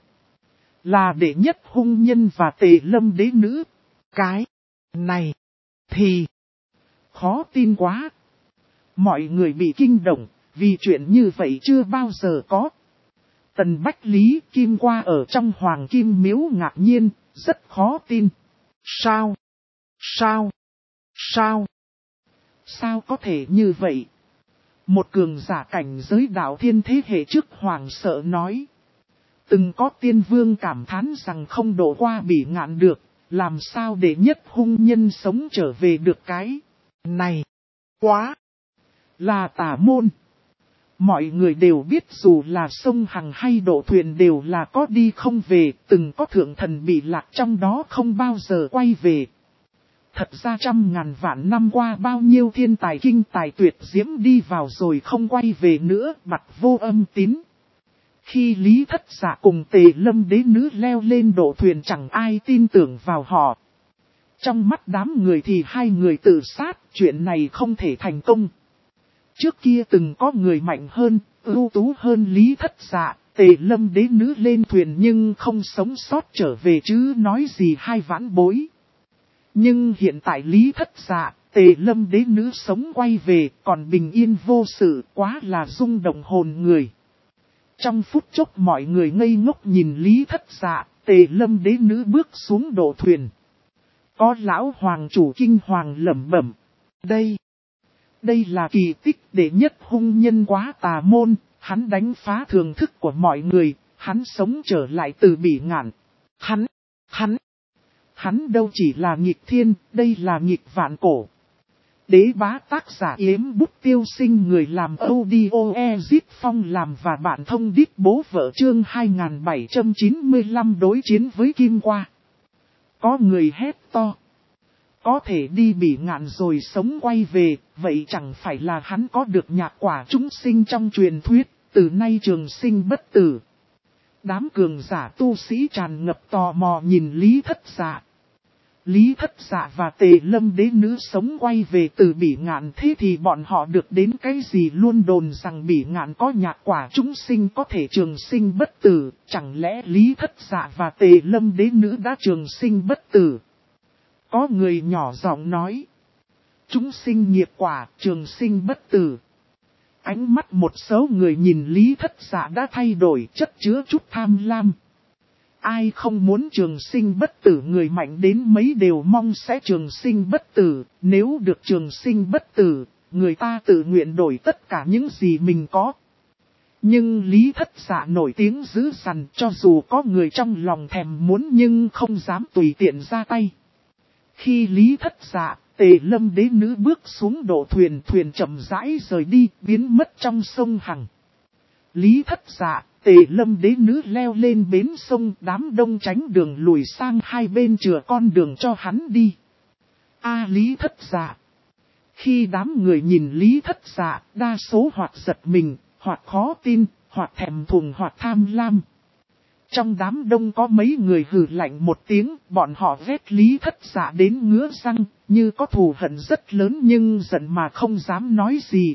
Là đệ nhất hung nhân và Tề Lâm đế nữ. Cái này thì khó tin quá. Mọi người bị kinh động, vì chuyện như vậy chưa bao giờ có. Tần Bách Lý Kim Qua ở trong Hoàng Kim Miếu ngạc nhiên, rất khó tin. Sao có thể như vậy? Một cường giả cảnh giới đạo thiên thế hệ trước hoàng sợ nói. Từng có tiên vương cảm thán rằng không độ qua Bỉ Ngạn được, làm sao để nhất hung nhân sống trở về được cái này? Quá là tà môn. Mọi người đều biết dù là sông Hằng hay độ thuyền đều là có đi không về, từng có thượng thần bị lạc trong đó không bao giờ quay về. Thật ra 100.000 vạn năm qua bao nhiêu thiên tài kinh tài tuyệt diễm đi vào rồi không quay về nữa, mặt vô âm tín. Khi Lý Thất Dạ cùng Tề Lâm đế nữ leo lên độ thuyền chẳng ai tin tưởng vào họ. Trong mắt đám người thì hai người tự sát, chuyện này không thể thành công. Trước kia từng có người mạnh hơn, ưu tú hơn Lý Thất Dạ, Tề Lâm đế nữ lên thuyền nhưng không sống sót trở về chứ nói gì hai vãn bối. Nhưng hiện tại Lý Thất Dạ, Tề Lâm đế nữ sống quay về còn bình yên vô sự, quá là rung động hồn người. Trong phút chốc mọi người ngây ngốc nhìn Lý Thất Dạ, Tề Lâm đế nữ bước xuống độ thuyền. Có lão hoàng chủ kinh hoàng lẩm bẩm. Đây là kỳ tích đệ nhất hung nhân quá tà môn, hắn đánh phá thường thức của mọi người, hắn sống trở lại từ Bỉ Ngạn. Hắn đâu chỉ là nghịch thiên, đây là nghịch vạn cổ. Đế bá tác giả Yếm Bút Tiêu Sinh, người làm audio Ezit Phong làm và bạn thông đít bố vợ, chương 2795 đối chiến với Kim Qua. Có người hét to. Có thể đi Bỉ Ngạn rồi sống quay về, vậy chẳng phải là hắn có được nhạc quả chúng sinh trong truyền thuyết, từ nay trường sinh bất tử. Đám cường giả tu sĩ tràn ngập tò mò nhìn Lý Thất Dạ. Lý Thất Dạ và Tề Lâm đế nữ sống quay về từ Bỉ Ngạn, thế thì bọn họ được đến cái gì? Luôn đồn rằng Bỉ Ngạn có nhạc quả chúng sinh có thể trường sinh bất tử, chẳng lẽ Lý Thất Dạ và Tề Lâm đế nữ đã trường sinh bất tử? Có người nhỏ giọng nói. Chúng sinh nghiệp quả, trường sinh bất tử. Ánh mắt một số người nhìn Lý Thất Dạ đã thay đổi, chất chứa chút tham lam. Ai không muốn trường sinh bất tử, người mạnh đến mấy đều mong sẽ trường sinh bất tử. Nếu được trường sinh bất tử, người ta tự nguyện đổi tất cả những gì mình có. Nhưng Lý Thất Dạ nổi tiếng dữ dằn, cho dù có người trong lòng thèm muốn nhưng không dám tùy tiện ra tay. Khi Lý Thất Dạ, Tề Lâm đế nữ bước xuống độ thuyền, thuyền chậm rãi rời đi, biến mất trong sông Hằng. Lý Thất Dạ, Tề Lâm đế nữ leo lên bến sông, đám đông tránh đường lùi sang hai bên chừa con đường cho hắn đi. Lý Thất Dạ. Khi đám người nhìn Lý Thất Dạ, đa số hoặc giật mình, hoặc khó tin, hoặc thèm thuồng, hoặc tham lam. Trong đám đông có mấy người hừ lạnh một tiếng, bọn họ ghét Lý Thất Dạ đến ngứa răng, như có thù hận rất lớn nhưng giận mà không dám nói gì.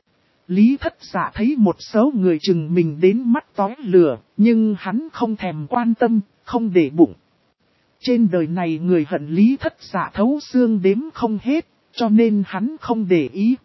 Lý Thất Dạ thấy một số người chừng mình đến mắt tóe lửa, nhưng hắn không thèm quan tâm, không để bụng. Trên đời này người hận Lý Thất Dạ thấu xương đếm không hết, cho nên hắn không để ý.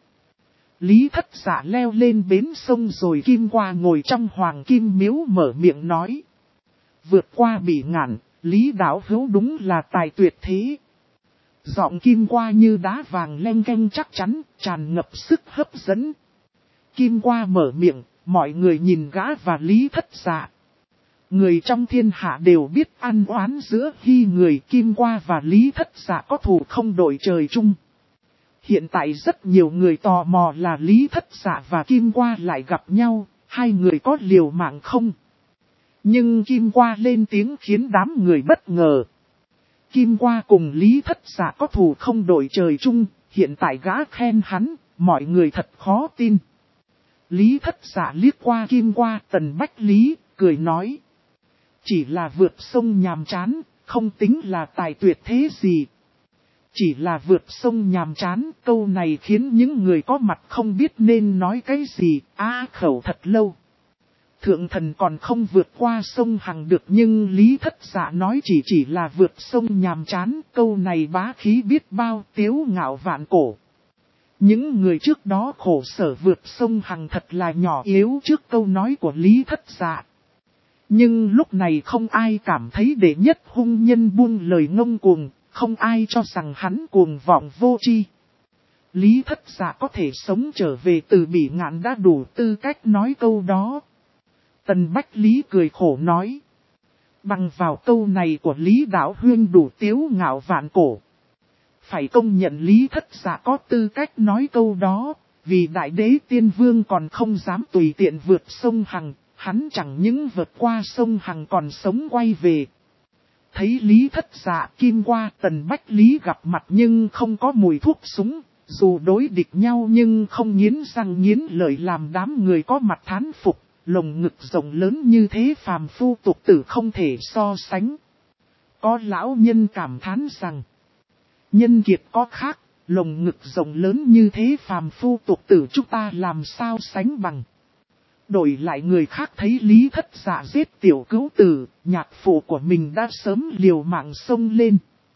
Lý Thất Dạ leo lên bến sông rồi Kim Qua ngồi trong Hoàng Kim Miếu mở miệng nói. Vượt qua Bỉ Ngạn, Lý đạo hữu đúng là tài tuyệt thế. Giọng Kim Qua như đá vàng leng keng chắc chắn, tràn ngập sức hấp dẫn. Kim Qua mở miệng, mọi người nhìn gã và Lý Thất Dạ. Người trong thiên hạ đều biết ăn oán giữa khi người Kim Qua và Lý Thất Dạ có thù không đội trời chung. Hiện tại rất nhiều người tò mò là Lý Thất Dạ và Kim Qua lại gặp nhau, hai người có liều mạng không? Nhưng Kim Qua lên tiếng khiến đám người bất ngờ. Kim Qua cùng Lý Thất Dạ có thù không đội trời chung, hiện tại gã khen hắn, mọi người thật khó tin. Lý Thất Dạ liếc qua Kim Qua, Tần Bách Lý, cười nói. Chỉ là vượt sông nhàm chán, không tính là tài tuyệt thế gì. Chỉ là vượt sông nhàm chán, câu này khiến những người có mặt không biết nên nói cái gì, khẩu thật lâu. Thượng thần còn không vượt qua sông Hằng được nhưng Lý Thất Dạ nói chỉ là vượt sông nhàm chán, câu này bá khí biết bao, tiếu ngạo vạn cổ. Những người trước đó khổ sở vượt sông Hằng thật là nhỏ yếu trước câu nói của Lý Thất Dạ. Nhưng lúc này không ai cảm thấy đệ nhất hung nhân buông lời ngông cuồng, không ai cho rằng hắn cuồng vọng vô tri. Lý Thất Dạ có thể sống trở về từ Bỉ Ngạn đã đủ tư cách nói câu đó. Tần Bách Lý cười khổ nói. Bằng vào câu này của Lý Đạo Huyên đủ tiếu ngạo vạn cổ. Phải công nhận Lý Thất Dạ có tư cách nói câu đó, vì Đại Đế Tiên Vương còn không dám tùy tiện vượt sông Hằng, hắn chẳng những vượt qua sông Hằng còn sống quay về. Thấy Lý Thất Dạ, Kim Qua, Tần Bách Lý gặp mặt nhưng không có mùi thuốc súng, dù đối địch nhau nhưng không nghiến răng nghiến lợi làm đám người có mặt thán phục. Lồng ngực rộng lớn như thế phàm phu tục tử không thể so sánh. Có lão nhân cảm thán rằng, nhân kiệt có khác, lồng ngực rộng lớn như thế phàm phu tục tử chúng ta làm sao sánh bằng. Đổi lại người khác thấy Lý Thất Dạ giết tiểu cữu tử, nhạc phụ của mình đã sớm liều mạng xông lên.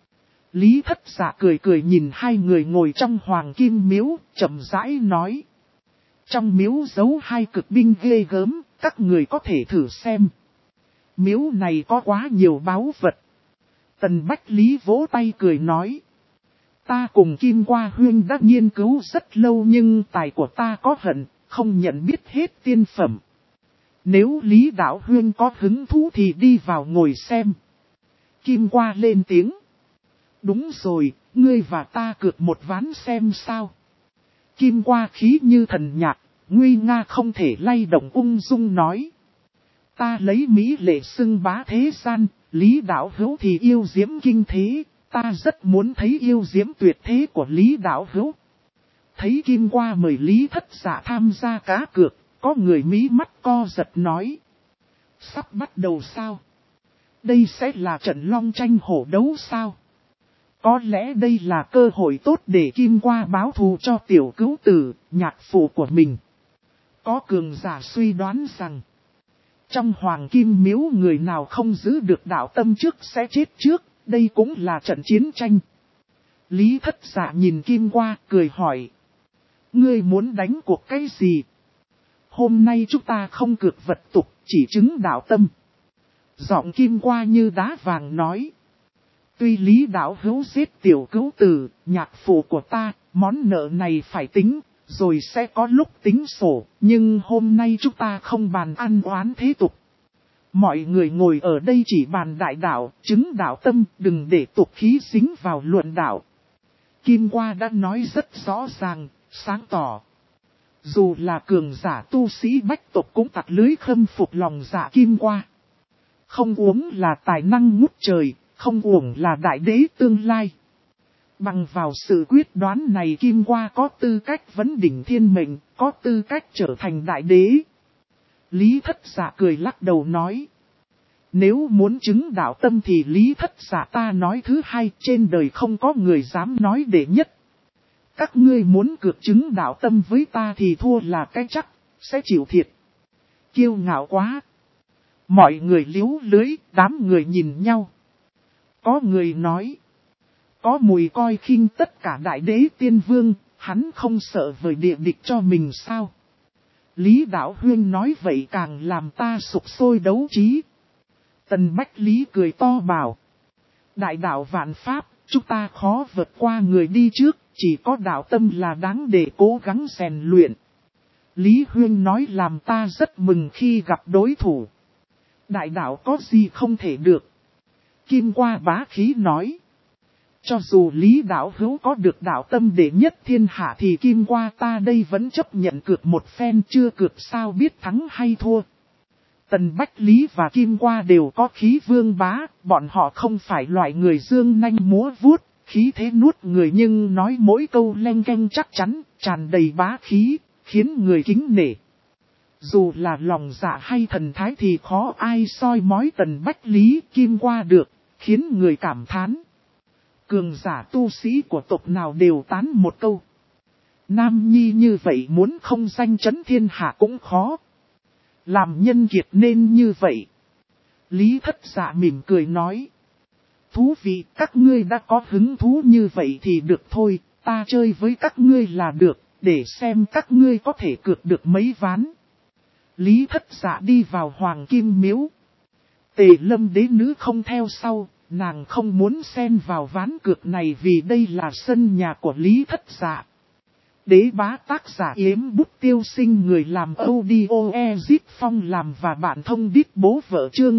Lý Thất Dạ cười cười nhìn hai người ngồi trong Hoàng Kim Miếu, chậm rãi nói. Trong miếu giấu hai cực binh ghê gớm, các người có thể thử xem. Miếu này có quá nhiều báu vật. Tần Bách Lý vỗ tay cười nói. Ta cùng Kim Qua Huyên đã nghiên cứu rất lâu nhưng tài của ta có hận, không nhận biết hết tiên phẩm. Nếu Lý Đạo Huyên có hứng thú thì đi vào ngồi xem. Kim Qua lên tiếng. Đúng rồi, ngươi và ta cược một ván xem sao. Kim Qua khí như thần nhạc, nguy nga không thể lay động ung dung nói. Ta lấy mỹ lệ xưng bá thế gian, Lý Đạo Hữu thì yêu diễm kinh thế, ta rất muốn thấy yêu diễm tuyệt thế của Lý Đạo Hữu. Thấy Kim Qua mời Lý Thất Dạ tham gia cá cược, có người mí mắt co giật nói. Sắp bắt đầu sao? Đây sẽ là trận long tranh hổ đấu sao? Có lẽ đây là cơ hội tốt để Kim Qua báo thù cho tiểu cứu tử, nhạc phụ của mình. Có cường giả suy đoán rằng, trong Hoàng Kim Miếu người nào không giữ được đạo tâm trước sẽ chết trước, đây cũng là trận chiến tranh. Lý Thất Dạ nhìn Kim Qua, cười hỏi. Ngươi muốn đánh cuộc cái gì? Hôm nay chúng ta không cược vật tục, chỉ chứng đạo tâm. Giọng Kim Qua như đá vàng nói. Tuy Lý đạo hữu giết tiểu cứu tử, nhạc phụ của ta, món nợ này phải tính, rồi sẽ có lúc tính sổ, nhưng hôm nay chúng ta không bàn ăn oán thế tục. Mọi người ngồi ở đây chỉ bàn đại đạo, chứng đạo tâm, đừng để tục khí dính vào luận đạo. Kim Qua đã nói rất rõ ràng, sáng tỏ. Dù là cường giả tu sĩ bách tộc cũng tặc lưới khâm phục lòng dạ Kim Qua. Không uống là tài năng ngút trời, không uổng là đại đế tương lai. Bằng vào sự quyết đoán này Kim Qua có tư cách vấn đỉnh thiên mệnh, có tư cách trở thành đại đế. Lý Thất Dạ cười lắc đầu nói. Nếu muốn chứng đạo tâm thì Lý Thất Dạ ta nói thứ hai, trên đời không có người dám nói đệ nhất. Các ngươi muốn cược chứng đạo tâm với ta thì thua là cái chắc, sẽ chịu thiệt. Kiêu ngạo quá. Mọi người liếu lưới, đám người nhìn nhau. Có người nói. Có mùi coi khinh tất cả đại đế tiên vương, hắn không sợ với địa địch cho mình sao? Lý Đạo Huyên nói vậy càng làm ta sục sôi đấu trí. Tần Bách Lý cười to bảo. Đại đạo vạn pháp, chúng ta khó vượt qua người đi trước, chỉ có đạo tâm là đáng để cố gắng rèn luyện. Lý Huyên nói làm ta rất mừng khi gặp đối thủ. Đại đạo có gì không thể được? Kim Qua bá khí nói. Cho dù Lý đạo hữu có được đạo tâm đệ nhất thiên hạ thì Kim Qua ta đây vẫn chấp nhận cược một phen, chưa cược sao biết thắng hay thua. Tần Bách Lý và Kim Qua đều có khí vương bá, bọn họ không phải loại người dương nanh múa vuốt, khí thế nuốt người nhưng nói mỗi câu leng keng chắc chắn, tràn đầy bá khí, khiến người kính nể. Dù là lòng dạ hay thần thái thì khó ai soi mói Tần Bách Lý Kim Qua được, khiến người cảm thán. Cường giả tu sĩ của tộc nào đều tán một câu. Nam nhi như vậy muốn không danh chấn thiên hạ cũng khó. Làm nhân kiệt nên như vậy. Lý Thất Dạ mỉm cười nói. Thú vị, các ngươi đã có hứng thú như vậy thì được thôi, ta chơi với các ngươi là được, để xem các ngươi có thể cược được mấy ván. Lý Thất Dạ đi vào Hoàng Kim Miếu. Tề Lâm đế nữ không theo sau, nàng không muốn xen vào ván cược này vì đây là sân nhà của Lý Thất Dạ. Đế bá tác giả Yếm Bút Tiêu Sinh, người làm audio Ezip Phong làm và bạn thông đít bố vợ, chương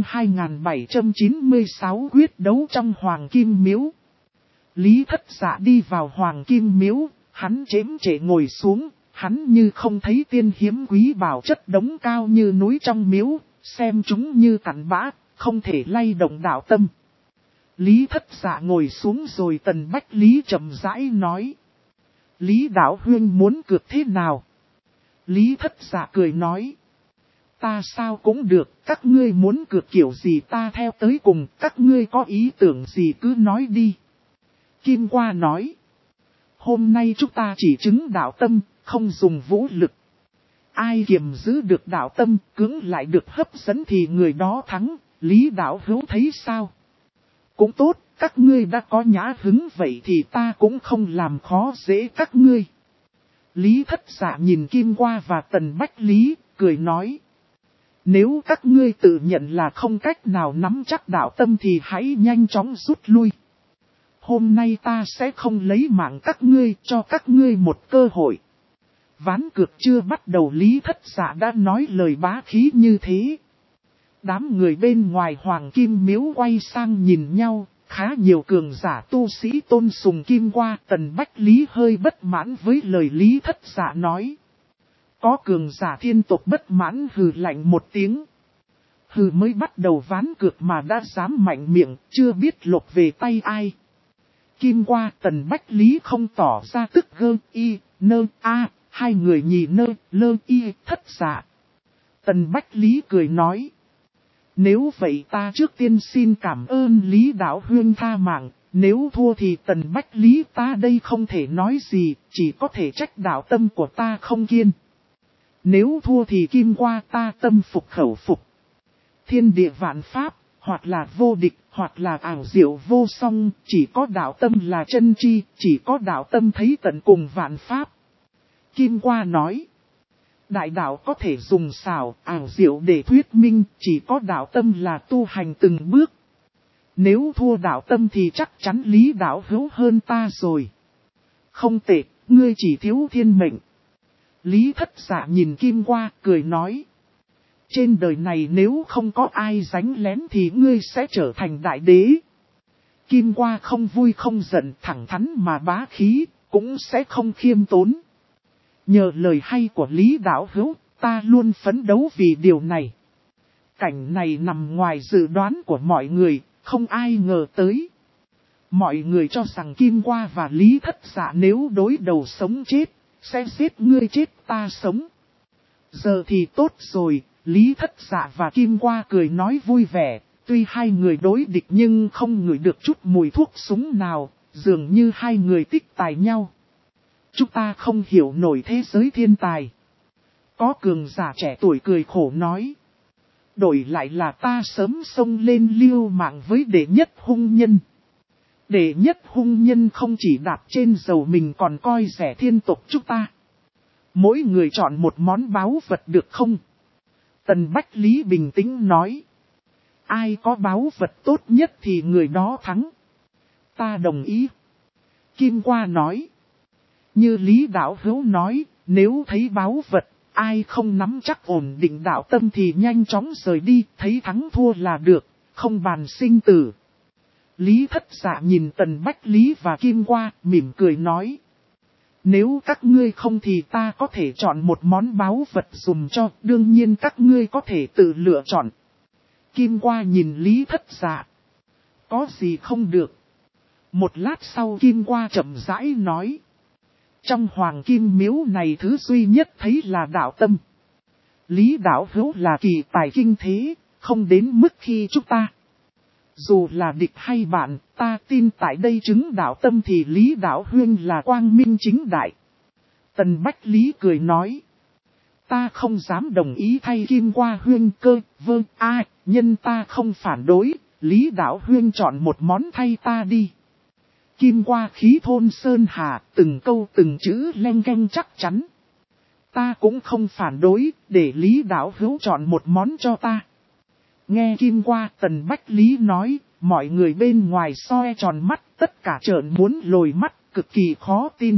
2796 quyết đấu trong Hoàng Kim Miếu. Lý Thất Dạ đi vào Hoàng Kim Miếu, hắn chếm trệ ngồi xuống, hắn như không thấy tiên hiếm quý bảo chất đống cao như núi trong miếu, xem chúng như cặn bã, không thể lay động đạo tâm. Lý Thất Dạ ngồi xuống rồi Tần Bách Lý chậm rãi nói. Lý Đạo Huyên muốn cược thế nào? Lý Thất Dạ cười nói. Ta sao cũng được, các ngươi muốn cược kiểu gì ta theo tới cùng, các ngươi có ý tưởng gì cứ nói đi. Kim Qua nói. Hôm nay chúng ta chỉ chứng đạo tâm, không dùng vũ lực. Ai kiềm giữ được đạo tâm, cưỡng lại được hấp dẫn thì người đó thắng, Lý Đạo hữu thấy sao? Cũng tốt, các ngươi đã có nhã hứng vậy thì ta cũng không làm khó dễ các ngươi. Lý Thất Dạ nhìn Kim Qua và Tần Bách Lý, cười nói. Nếu các ngươi tự nhận là không cách nào nắm chắc đạo tâm thì hãy nhanh chóng rút lui. Hôm nay ta sẽ không lấy mạng các ngươi, cho các ngươi một cơ hội. Ván cược chưa bắt đầu Lý Thất Dạ đã nói lời bá khí như thế. Đám người bên ngoài Hoàng Kim Miếu quay sang nhìn nhau, khá nhiều cường giả tu sĩ tôn sùng Kim Qua. Tần Bách Lý hơi bất mãn với lời Lý Thất Dạ nói. Có cường giả thiên tộc bất mãn hừ lạnh một tiếng. Hừ mới bắt đầu ván cược mà đã dám mạnh miệng, chưa biết lột về tay ai. Kim Qua Tần Bách Lý không tỏ ra tức gơ y, nơ a, hai người nhì nơ, lơ y, Thất Dạ. Tần Bách Lý cười nói. Nếu vậy ta trước tiên xin cảm ơn Lý Đạo Huyên tha mạng, nếu thua thì Tần Bách Lý ta đây không thể nói gì, chỉ có thể trách đạo tâm của ta không kiên. Nếu thua thì Kim Qua ta tâm phục khẩu phục. Thiên địa vạn pháp, hoặc là vô địch, hoặc là ảo diệu vô song, chỉ có đạo tâm là chân chi, chỉ có đạo tâm thấy tận cùng vạn pháp. Kim Qua nói, đại đạo có thể dùng xảo, ảo diệu để thuyết minh, chỉ có đạo tâm là tu hành từng bước. Nếu thua đạo tâm thì chắc chắn Lý Đạo Hữu hơn ta rồi. Không tệ, ngươi chỉ thiếu thiên mệnh. Lý Thất Dạ nhìn Kim Qua cười nói, trên đời này nếu không có ai đánh lén thì ngươi sẽ trở thành đại đế. Kim Qua không vui không giận, thẳng thắn mà bá khí, cũng sẽ không khiêm tốn. Nhờ lời hay của Lý Đạo Hữu, ta luôn phấn đấu vì điều này. Cảnh này nằm ngoài dự đoán của mọi người, không ai ngờ tới. Mọi người cho rằng Kim Qua và Lý Thất Dạ nếu đối đầu sống chết, sẽ giết ngươi chết ta sống. Giờ thì tốt rồi, Lý Thất Dạ và Kim Qua cười nói vui vẻ, tuy hai người đối địch nhưng không ngửi được chút mùi thuốc súng nào, dường như hai người tích tài nhau. Chúng ta không hiểu nổi thế giới thiên tài. Có cường giả trẻ tuổi cười khổ nói, đổi lại là ta sớm xông lên liêu mạng với đệ nhất hung nhân. Đệ nhất hung nhân không chỉ đạp trên dầu mình còn coi rẻ thiên tộc chúng ta. Mỗi người chọn một món báu vật được không? Tần Bách Lý bình tĩnh nói, ai có báu vật tốt nhất thì người đó thắng. Ta đồng ý. Kim Qua nói, như Lý Đạo Hữu nói, nếu thấy báu vật, ai không nắm chắc ổn định đạo tâm thì nhanh chóng rời đi, thấy thắng thua là được, không bàn sinh tử. Lý Thất Dạ nhìn Tần Bách Lý và Kim Qua, mỉm cười nói, nếu các ngươi không thì ta có thể chọn một món báu vật dùng cho, đương nhiên các ngươi có thể tự lựa chọn. Kim Qua nhìn Lý Thất Dạ, có gì không được. Một lát sau Kim Qua chậm rãi nói, trong Hoàng Kim Miếu này thứ duy nhất thấy là đạo tâm. Lý Đạo Hữu là kỳ tài kinh thế, không đến mức khi chúng ta. Dù là địch hay bạn, ta tin tại đây chứng đạo tâm thì Lý Đạo Huyên là quang minh chính đại. Tần Bách Lý cười nói, ta không dám đồng ý thay Kim Qua Huyên cơ, nhân ta không phản đối, Lý Đạo Huyên chọn một món thay ta đi. Kim Qua khí thôn sơn hà, từng câu từng chữ leng keng chắc chắn. Ta cũng không phản đối, để Lý Đạo Hữu chọn một món cho ta. Nghe Kim Qua Tần Bách Lý nói, mọi người bên ngoài soi tròn mắt, tất cả trợn muốn lồi mắt, cực kỳ khó tin.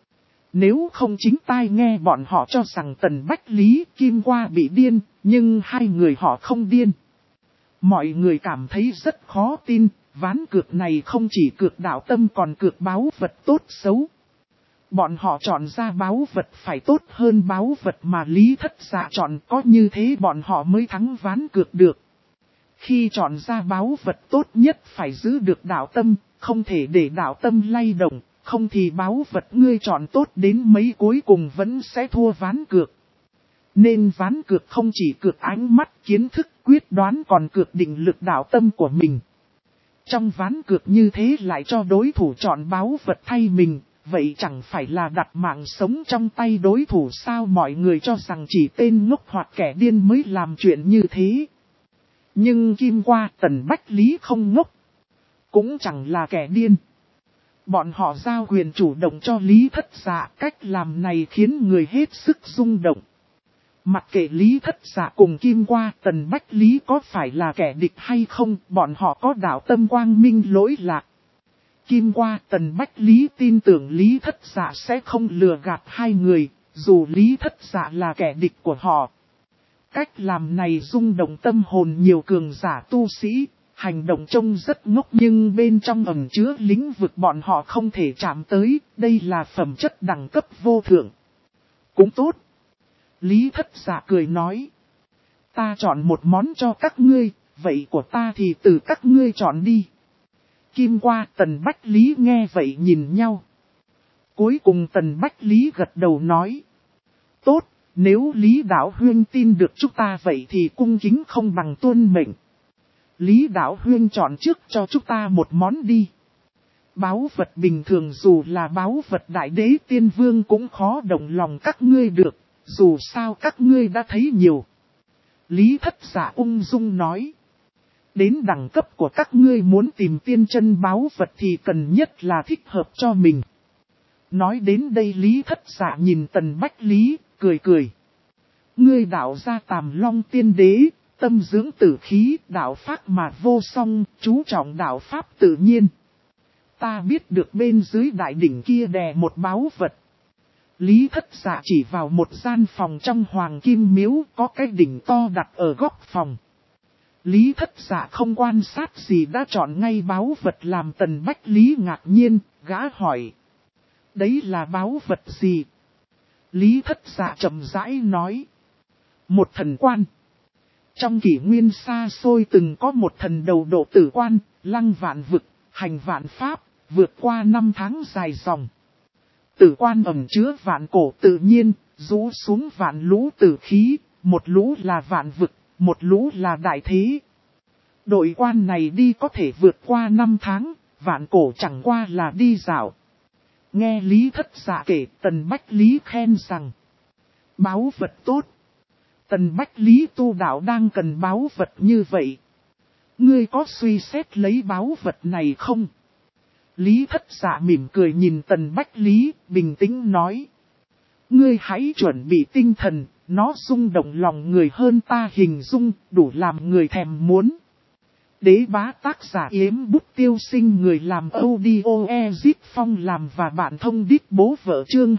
Nếu không chính tai nghe bọn họ cho rằng Tần Bách Lý, Kim Qua bị điên, nhưng hai người họ không điên. Mọi người cảm thấy rất khó tin, ván cược này không chỉ cược đạo tâm còn cược báu vật tốt xấu. Bọn họ chọn ra báu vật phải tốt hơn báu vật mà Lý Thất Dạ chọn, có như thế bọn họ mới thắng ván cược được. Khi chọn ra báu vật tốt nhất phải giữ được đạo tâm, không thể để đạo tâm lay động, không thì báu vật ngươi chọn tốt đến mấy cuối cùng vẫn sẽ thua ván cược. Nên ván cược không chỉ cược ánh mắt, kiến thức, quyết đoán còn cược định lực đạo tâm của mình. Trong ván cược như thế lại cho đối thủ chọn báu vật thay mình, vậy chẳng phải là đặt mạng sống trong tay đối thủ sao? Mọi người cho rằng chỉ tên ngốc hoặc kẻ điên mới làm chuyện như thế. Nhưng Kim Qua Tần Bách Lý không ngốc, cũng chẳng là kẻ điên. Bọn họ giao quyền chủ động cho Lý Thất Dạ, cách làm này khiến người hết sức rung động. Mặc kệ Lý Thất Dạ cùng Kim Qua Tần Bách Lý có phải là kẻ địch hay không, bọn họ có đạo tâm quang minh lỗi lạc. Kim Qua Tần Bách Lý tin tưởng Lý Thất Dạ sẽ không lừa gạt hai người, dù Lý Thất Dạ là kẻ địch của họ. Cách làm này rung động tâm hồn nhiều cường giả tu sĩ, hành động trông rất ngốc nhưng bên trong ẩn chứa lĩnh vực bọn họ không thể chạm tới, đây là phẩm chất đẳng cấp vô thượng. Cũng tốt. Lý Thất Dạ cười nói, ta chọn một món cho các ngươi, vậy của ta thì từ các ngươi chọn đi. Kim Qua Tần Bách Lý nghe vậy nhìn nhau. Cuối cùng Tần Bách Lý gật đầu nói, tốt, nếu Lý Đạo Huyên tin được chúng ta vậy thì cung kính không bằng tuân mệnh. Lý Đạo Huyên chọn trước cho chúng ta một món đi. Báu vật bình thường dù là báu vật đại đế tiên vương cũng khó động lòng các ngươi được, dù sao các ngươi đã thấy nhiều. Lý Thất Dạ ung dung nói. Đến đẳng cấp của các ngươi muốn tìm tiên chân báu vật thì cần nhất là thích hợp cho mình. Nói đến đây Lý Thất Dạ nhìn Tần Bách Lý, cười cười. Ngươi đạo ra Tàm Long tiên đế, tâm dưỡng tử khí, đạo pháp mà vô song, chú trọng đạo pháp tự nhiên. Ta biết được bên dưới đại đỉnh kia đè một báu vật. Lý Thất Dạ chỉ vào một gian phòng trong Hoàng Kim Miếu có cái đỉnh to đặt ở góc phòng. Lý Thất Dạ không quan sát gì đã chọn ngay báu vật làm Tần Bách Lý ngạc nhiên, gã hỏi. Đấy là báu vật gì? Lý Thất Dạ chậm rãi nói. Một thần quan. Trong kỷ nguyên xa xôi từng có một thần đầu độ tử quan, lăng vạn vực, hành vạn pháp, vượt qua 5 tháng dài dòng. Tử quan ẩn chứa vạn cổ tự nhiên, rũ xuống vạn lũ tử khí, một lũ là vạn vực, một lũ là đại thế. Đội quan này đi có thể vượt qua 5 tháng, vạn cổ chẳng qua là đi dạo. Nghe Lý Thất Dạ kể, Tần Bách Lý khen rằng. Báu vật tốt. Tần Bách Lý tu đạo đang cần báu vật như vậy. Ngươi có suy xét lấy báu vật này không? Lý Thất Dạ mỉm cười nhìn Tần Bách Lý, bình tĩnh nói. Ngươi hãy chuẩn bị tinh thần, nó rung động lòng người hơn ta hình dung, đủ làm người thèm muốn. Đế bá tác giả Yếm Bút Tiêu Sinh, người làm audio Ezip Phong làm và bạn thông đít bố vợ chương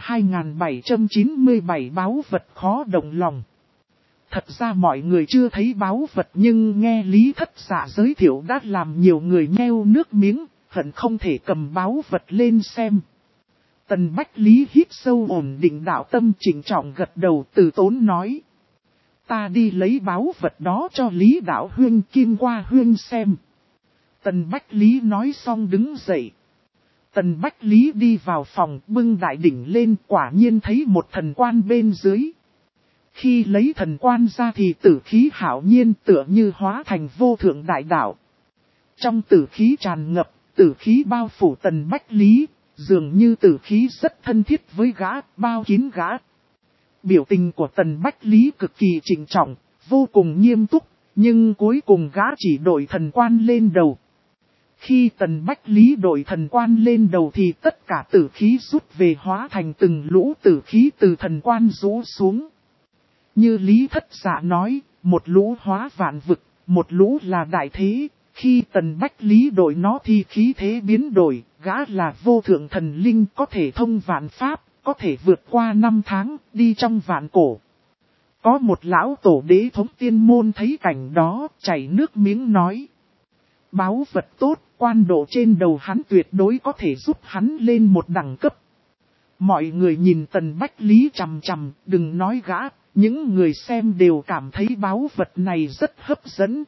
2797 báu vật khó động lòng. Thật ra mọi người chưa thấy báu vật nhưng nghe Lý Thất Dạ giới thiệu đã làm nhiều người nheo nước miếng, hận không thể cầm báu vật lên xem. Tần Bách Lý hít sâu ổn định đạo tâm, chỉnh trọng gật đầu, từ tốn nói. Ta đi lấy báu vật đó cho Lý Đạo Huyên, Kim Qua Huyên xem. Tần Bách Lý nói xong đứng dậy. Tần Bách Lý đi vào phòng, bưng đại đỉnh lên, quả nhiên thấy một thần quan bên dưới. Khi lấy thần quan ra thì tử khí hảo nhiên tựa như hóa thành vô thượng đại đạo. Trong tử khí tràn ngập, tử khí bao phủ Tần Bách Lý, dường như tử khí rất thân thiết với gã, bao kín gã. Biểu tình của Tần Bách Lý cực kỳ trịnh trọng, vô cùng nghiêm túc, nhưng cuối cùng gã chỉ đội thần quan lên đầu. Khi Tần Bách Lý đội thần quan lên đầu thì tất cả tử khí rút về hóa thành từng lũ tử khí từ thần quan rũ xuống. Như Lý Thất Dạ nói, một lũ hóa vạn vực, một lũ là đại thế. Khi Tần Bách Lý đội nó thì khí thế biến đổi, gã là vô thượng thần linh có thể thông vạn pháp, có thể vượt qua 5 tháng, đi trong vạn cổ. Có một lão tổ đế thống tiên môn thấy cảnh đó, chảy nước miếng nói. Báu vật tốt, quan độ trên đầu hắn tuyệt đối có thể giúp hắn lên một đẳng cấp. Mọi người nhìn Tần Bách Lý chằm chằm, đừng nói gã, những người xem đều cảm thấy báu vật này rất hấp dẫn.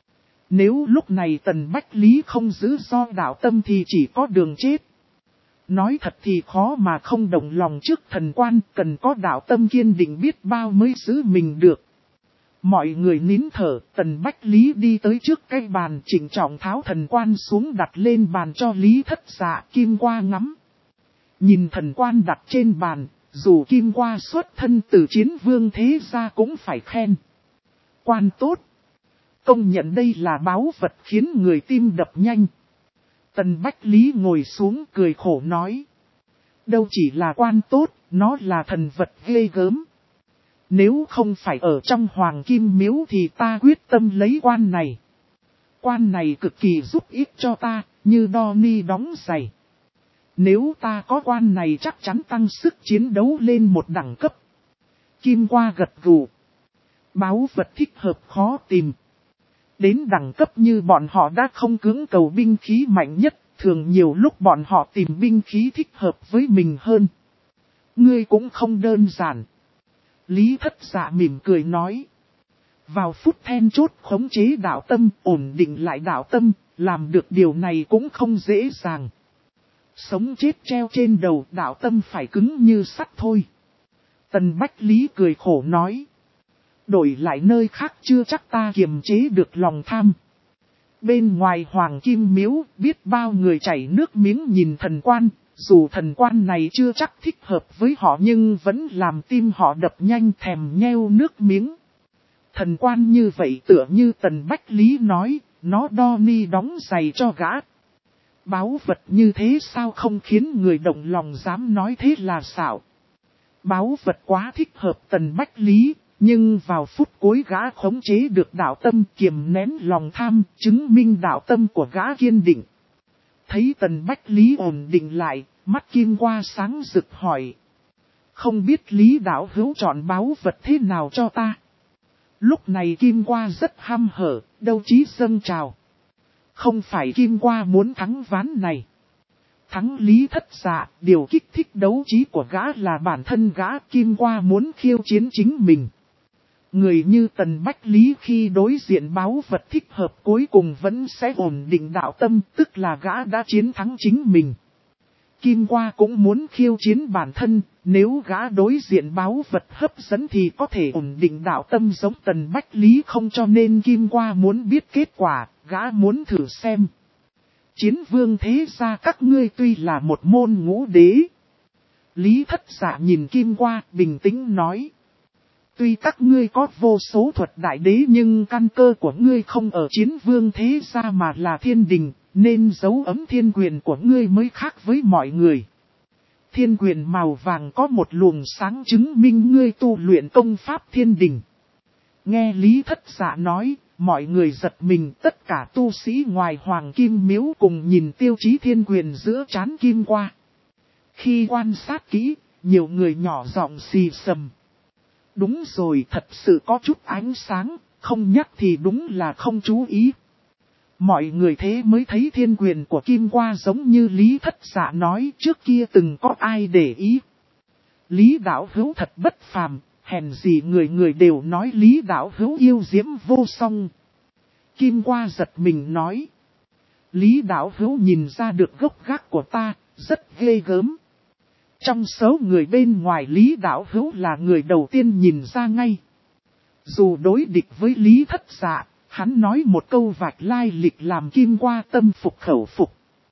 Nếu lúc này Tần Bách Lý không giữ do đạo tâm thì chỉ có đường chết. Nói thật thì khó mà không động lòng trước thần quan, cần có đạo tâm kiên định biết bao mới giữ mình được. Mọi người nín thở, Tần Bách Lý đi tới trước cái bàn, chỉnh trọng tháo thần quan xuống đặt lên bàn cho Lý Thất Dạ, Kim Qua ngắm. Nhìn thần quan đặt trên bàn, dù Kim Qua xuất thân từ chiến vương thế gia cũng phải khen. Quan tốt. Công nhận đây là báu vật khiến người tim đập nhanh. Tần Bách Lý ngồi xuống cười khổ nói. Đâu chỉ là quan tốt, nó là thần vật ghê gớm. Nếu không phải ở trong Hoàng Kim Miếu thì ta quyết tâm lấy quan này. Quan này cực kỳ giúp ích cho ta, như đo ni đóng giày. Nếu ta có quan này chắc chắn tăng sức chiến đấu lên một đẳng cấp. Kim Qua gật gù. Báu vật thích hợp khó tìm. Đến đẳng cấp như bọn họ đã không cưỡng cầu binh khí mạnh nhất, thường nhiều lúc bọn họ tìm binh khí thích hợp với mình hơn. Ngươi cũng không đơn giản. Lý Thất Dạ mỉm cười nói. Vào phút then chốt khống chế đạo tâm, ổn định lại đạo tâm, làm được điều này cũng không dễ dàng. Sống chết treo trên đầu, đạo tâm phải cứng như sắt thôi. Tần Bách Lý cười khổ nói. Đổi lại nơi khác chưa chắc ta kiềm chế được lòng tham. Bên ngoài Hoàng Kim Miếu, biết bao người chảy nước miếng nhìn thần quan, dù thần quan này chưa chắc thích hợp với họ nhưng vẫn làm tim họ đập nhanh thèm nheo nước miếng. Thần quan như vậy tựa như Tần Bách Lý nói, nó đo ni đóng giày cho gã. Báu vật như thế sao không khiến người động lòng dám nói thế là xạo. Báu vật quá thích hợp Tần Bách Lý, nhưng vào phút cuối gã khống chế được đạo tâm kiềm nén lòng tham, chứng minh đạo tâm của gã kiên định. Thấy Tần Bách Lý ổn định lại, mắt Kim Qua sáng rực hỏi. Không biết Lý đạo hữu chọn báu vật thế nào cho ta? Lúc này Kim Qua rất hăm hở, đấu trí dâng trào. Không phải Kim Qua muốn thắng ván này. Thắng Lý Thất Dạ, điều kích thích đấu trí của gã là bản thân gã. Kim Qua muốn khiêu chiến chính mình. Người như Tần Bách Lý khi đối diện báu vật thích hợp cuối cùng vẫn sẽ ổn định đạo tâm, tức là gã đã chiến thắng chính mình. Kim Qua cũng muốn khiêu chiến bản thân, nếu gã đối diện báu vật hấp dẫn thì có thể ổn định đạo tâm giống Tần Bách Lý không, cho nên Kim Qua muốn biết kết quả, gã muốn thử xem. Chiến vương thế gia các ngươi tuy là một môn ngũ đế. Lý Thất Dạ nhìn Kim Qua bình tĩnh nói. Tuy các ngươi có vô số thuật đại đế nhưng căn cơ của ngươi không ở chiến vương thế gia mà là thiên đình, nên dấu ấm thiên quyền của ngươi mới khác với mọi người. Thiên quyền màu vàng có một luồng sáng chứng minh ngươi tu luyện công pháp thiên đình. Nghe Lý Thất Dạ nói, mọi người giật mình, tất cả tu sĩ ngoài Hoàng Kim Miếu cùng nhìn tiêu chí thiên quyền giữa trán Kim Qua. Khi quan sát kỹ, nhiều người nhỏ giọng xì xầm. Đúng rồi, thật sự có chút ánh sáng, không nhắc thì đúng là không chú ý. Mọi người thế mới thấy thiên quyền của Kim Qua giống như Lý Thất Dạ nói, trước kia từng có ai để ý. Lý đạo hữu thật bất phàm, hèn gì người người đều nói Lý đạo hữu yêu diễm vô song. Kim Qua giật mình nói. Lý đạo hữu nhìn ra được gốc gác của ta, rất ghê gớm. Trong số người bên ngoài Lý đạo hữu là người đầu tiên nhìn ra ngay. Dù đối địch với Lý Thất Dạ, hắn nói một câu vạch lai lịch làm Kim Qua tâm phục khẩu phục.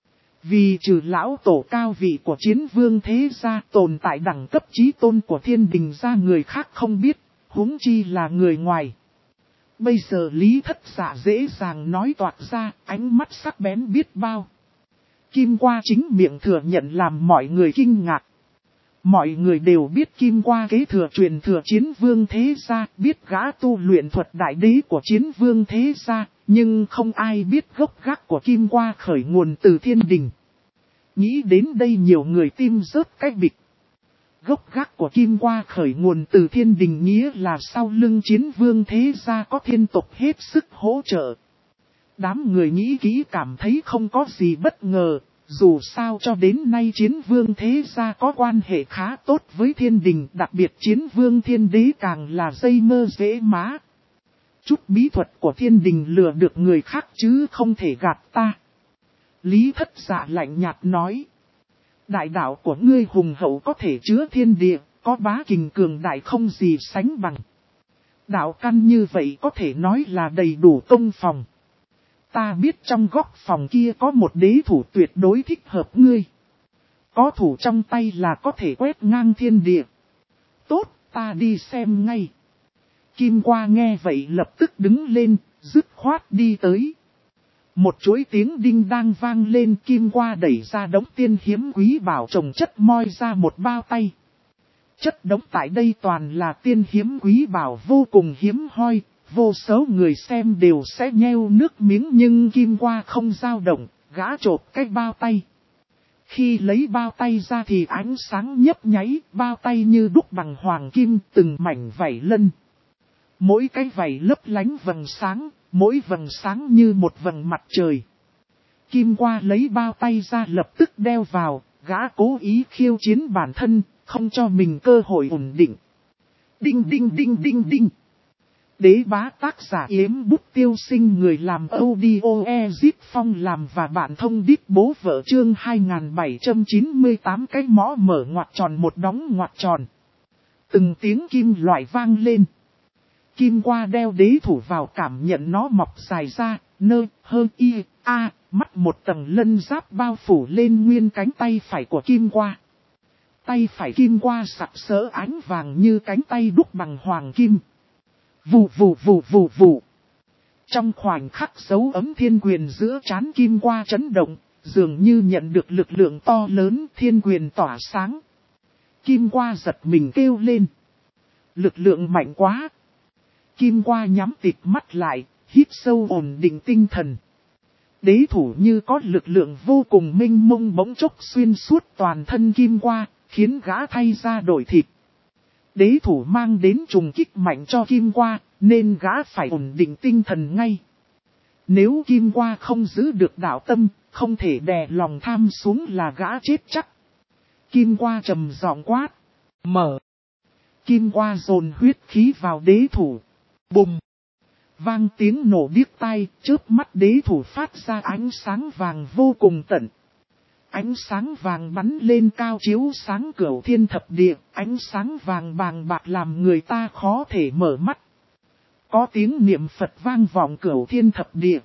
Vì trừ lão tổ cao vị của chiến vương thế gia tồn tại đẳng cấp chí tôn của thiên đình ra người khác không biết, huống chi là người ngoài. Bây giờ Lý Thất Dạ dễ dàng nói toạc ra, ánh mắt sắc bén biết bao. Kim Qua chính miệng thừa nhận làm mọi người kinh ngạc. Mọi người đều biết Kim Qua kế thừa truyền thừa chiến vương thế gia, biết gã tu luyện thuật đại đế của chiến vương thế gia, nhưng không ai biết gốc gác của Kim Qua khởi nguồn từ thiên đình. Nghĩ đến đây nhiều người tim rớt cái bịch. Gốc gác của Kim Qua khởi nguồn từ thiên đình nghĩa là sau lưng chiến vương thế gia có thiên tộc hết sức hỗ trợ. Đám người nghĩ kỹ cảm thấy không có gì bất ngờ. Dù sao cho đến nay chiến vương thế gia có quan hệ khá tốt với thiên đình, đặc biệt chiến vương thiên đế càng là dây mơ dễ má. Chút bí thuật của thiên đình lừa được người khác chứ không thể gạt ta. Lý Thất Dạ lạnh nhạt nói. Đại đạo của ngươi hùng hậu có thể chứa thiên địa, có bá kình cường đại không gì sánh bằng. Đạo căn như vậy có thể nói là đầy đủ công phòng. Ta biết trong góc phòng kia có một đế thủ tuyệt đối thích hợp ngươi. Có thủ trong tay là có thể quét ngang thiên địa. Tốt, ta đi xem ngay. Kim Qua nghe vậy lập tức đứng lên, dứt khoát đi tới. Một chuỗi tiếng đinh đang vang lên, Kim Qua đẩy ra đống tiên hiếm quý bảo trồng chất moi ra một bao tay. Chất đống tại đây toàn là tiên hiếm quý bảo vô cùng hiếm hoi. Vô số người xem đều sẽ nheo nước miếng nhưng Kim Qua không dao động, gã chộp cái bao tay. Khi lấy bao tay ra thì ánh sáng nhấp nháy, bao tay như đúc bằng hoàng kim, từng mảnh vảy lân. Mỗi cái vảy lấp lánh vầng sáng, mỗi vầng sáng như một vầng mặt trời. Kim Qua lấy bao tay ra lập tức đeo vào, gã cố ý khiêu chiến bản thân, không cho mình cơ hội ổn định. Đinh đinh đinh đinh đinh. Đế bá tác giả Yếm Bút Tiêu Sinh, người làm audio Ezip Phong làm và bạn thông đít bố vợ chương 2798 cái mõ mở ngoặc tròn một đóng ngoặc tròn. Từng tiếng kim loại vang lên. Kim qua đeo đế thủ vào cảm nhận nó mọc dài ra, mắt một tầng lân giáp bao phủ lên nguyên cánh tay phải của Kim qua. Tay phải Kim qua sặc sỡ ánh vàng như cánh tay đúc bằng hoàng kim. Vù vù vù vù vù. Trong khoảnh khắc dấu ấm thiên quyền giữa trán Kim qua chấn động, dường như nhận được lực lượng to lớn, thiên quyền tỏa sáng. Kim qua giật mình kêu lên. Lực lượng mạnh quá. Kim qua nhắm tịt mắt lại, hít sâu ổn định tinh thần. Đế thủ như có lực lượng vô cùng mênh mông bỗng chốc xuyên suốt toàn thân Kim qua, khiến gã thay ra đổi thịt. Đế thủ mang đến trùng kích mạnh cho Kim qua, nên gã phải ổn định tinh thần ngay. Nếu Kim qua không giữ được đạo tâm, không thể đè lòng tham xuống là gã chết chắc. Kim qua trầm giọng quát. Mở. Kim qua dồn huyết khí vào đế thủ. Bùm. Vang tiếng nổ điếc tai, chớp mắt đế thủ phát ra ánh sáng vàng vô cùng tận. Ánh sáng vàng bắn lên cao chiếu sáng cửu thiên thập địa, ánh sáng vàng bàng bạc làm người ta khó thể mở mắt. Có tiếng niệm Phật vang vọng cửu thiên thập địa.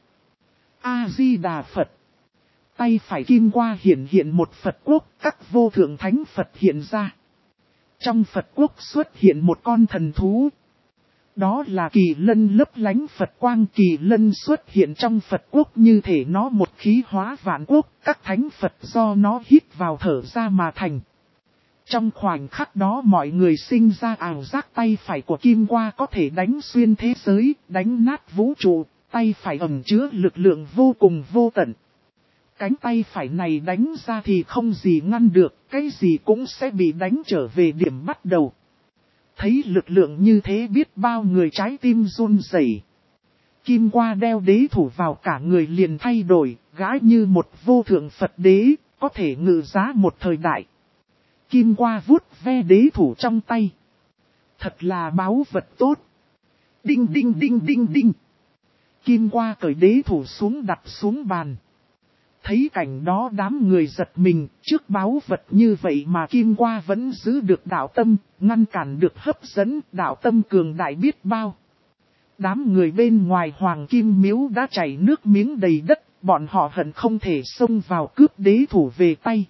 A-di-đà Phật. Tay phải Kim qua hiện một Phật quốc, các vô thượng thánh Phật hiện ra. Trong Phật quốc xuất hiện một con thần thú. Đó là kỳ lân lấp lánh Phật quang. Kỳ lân xuất hiện trong Phật quốc như thể nó một khí hóa vạn quốc, các thánh Phật do nó hít vào thở ra mà thành. Trong khoảnh khắc đó mọi người sinh ra ảo giác tay phải của Kim qua có thể đánh xuyên thế giới, đánh nát vũ trụ, tay phải ẩn chứa lực lượng vô cùng vô tận. Cánh tay phải này đánh ra thì không gì ngăn được, cái gì cũng sẽ bị đánh trở về điểm bắt đầu. Thấy lực lượng như thế biết bao người trái tim run rẩy. Kim qua đeo đế thủ vào cả người liền thay đổi, gã như một vô thượng Phật đế, có thể ngự giá một thời đại. Kim qua vuốt ve đế thủ trong tay. Thật là báu vật tốt. Đinh đinh đinh đinh đinh. Kim qua cởi đế thủ xuống đặt xuống bàn. Thấy cảnh đó đám người giật mình, trước báu vật như vậy mà Kim qua vẫn giữ được đạo tâm, ngăn cản được hấp dẫn, đạo tâm cường đại biết bao. Đám người bên ngoài Hoàng Kim Miếu đã chảy nước miếng đầy đất, bọn họ hận không thể xông vào cướp đế thủ về tay.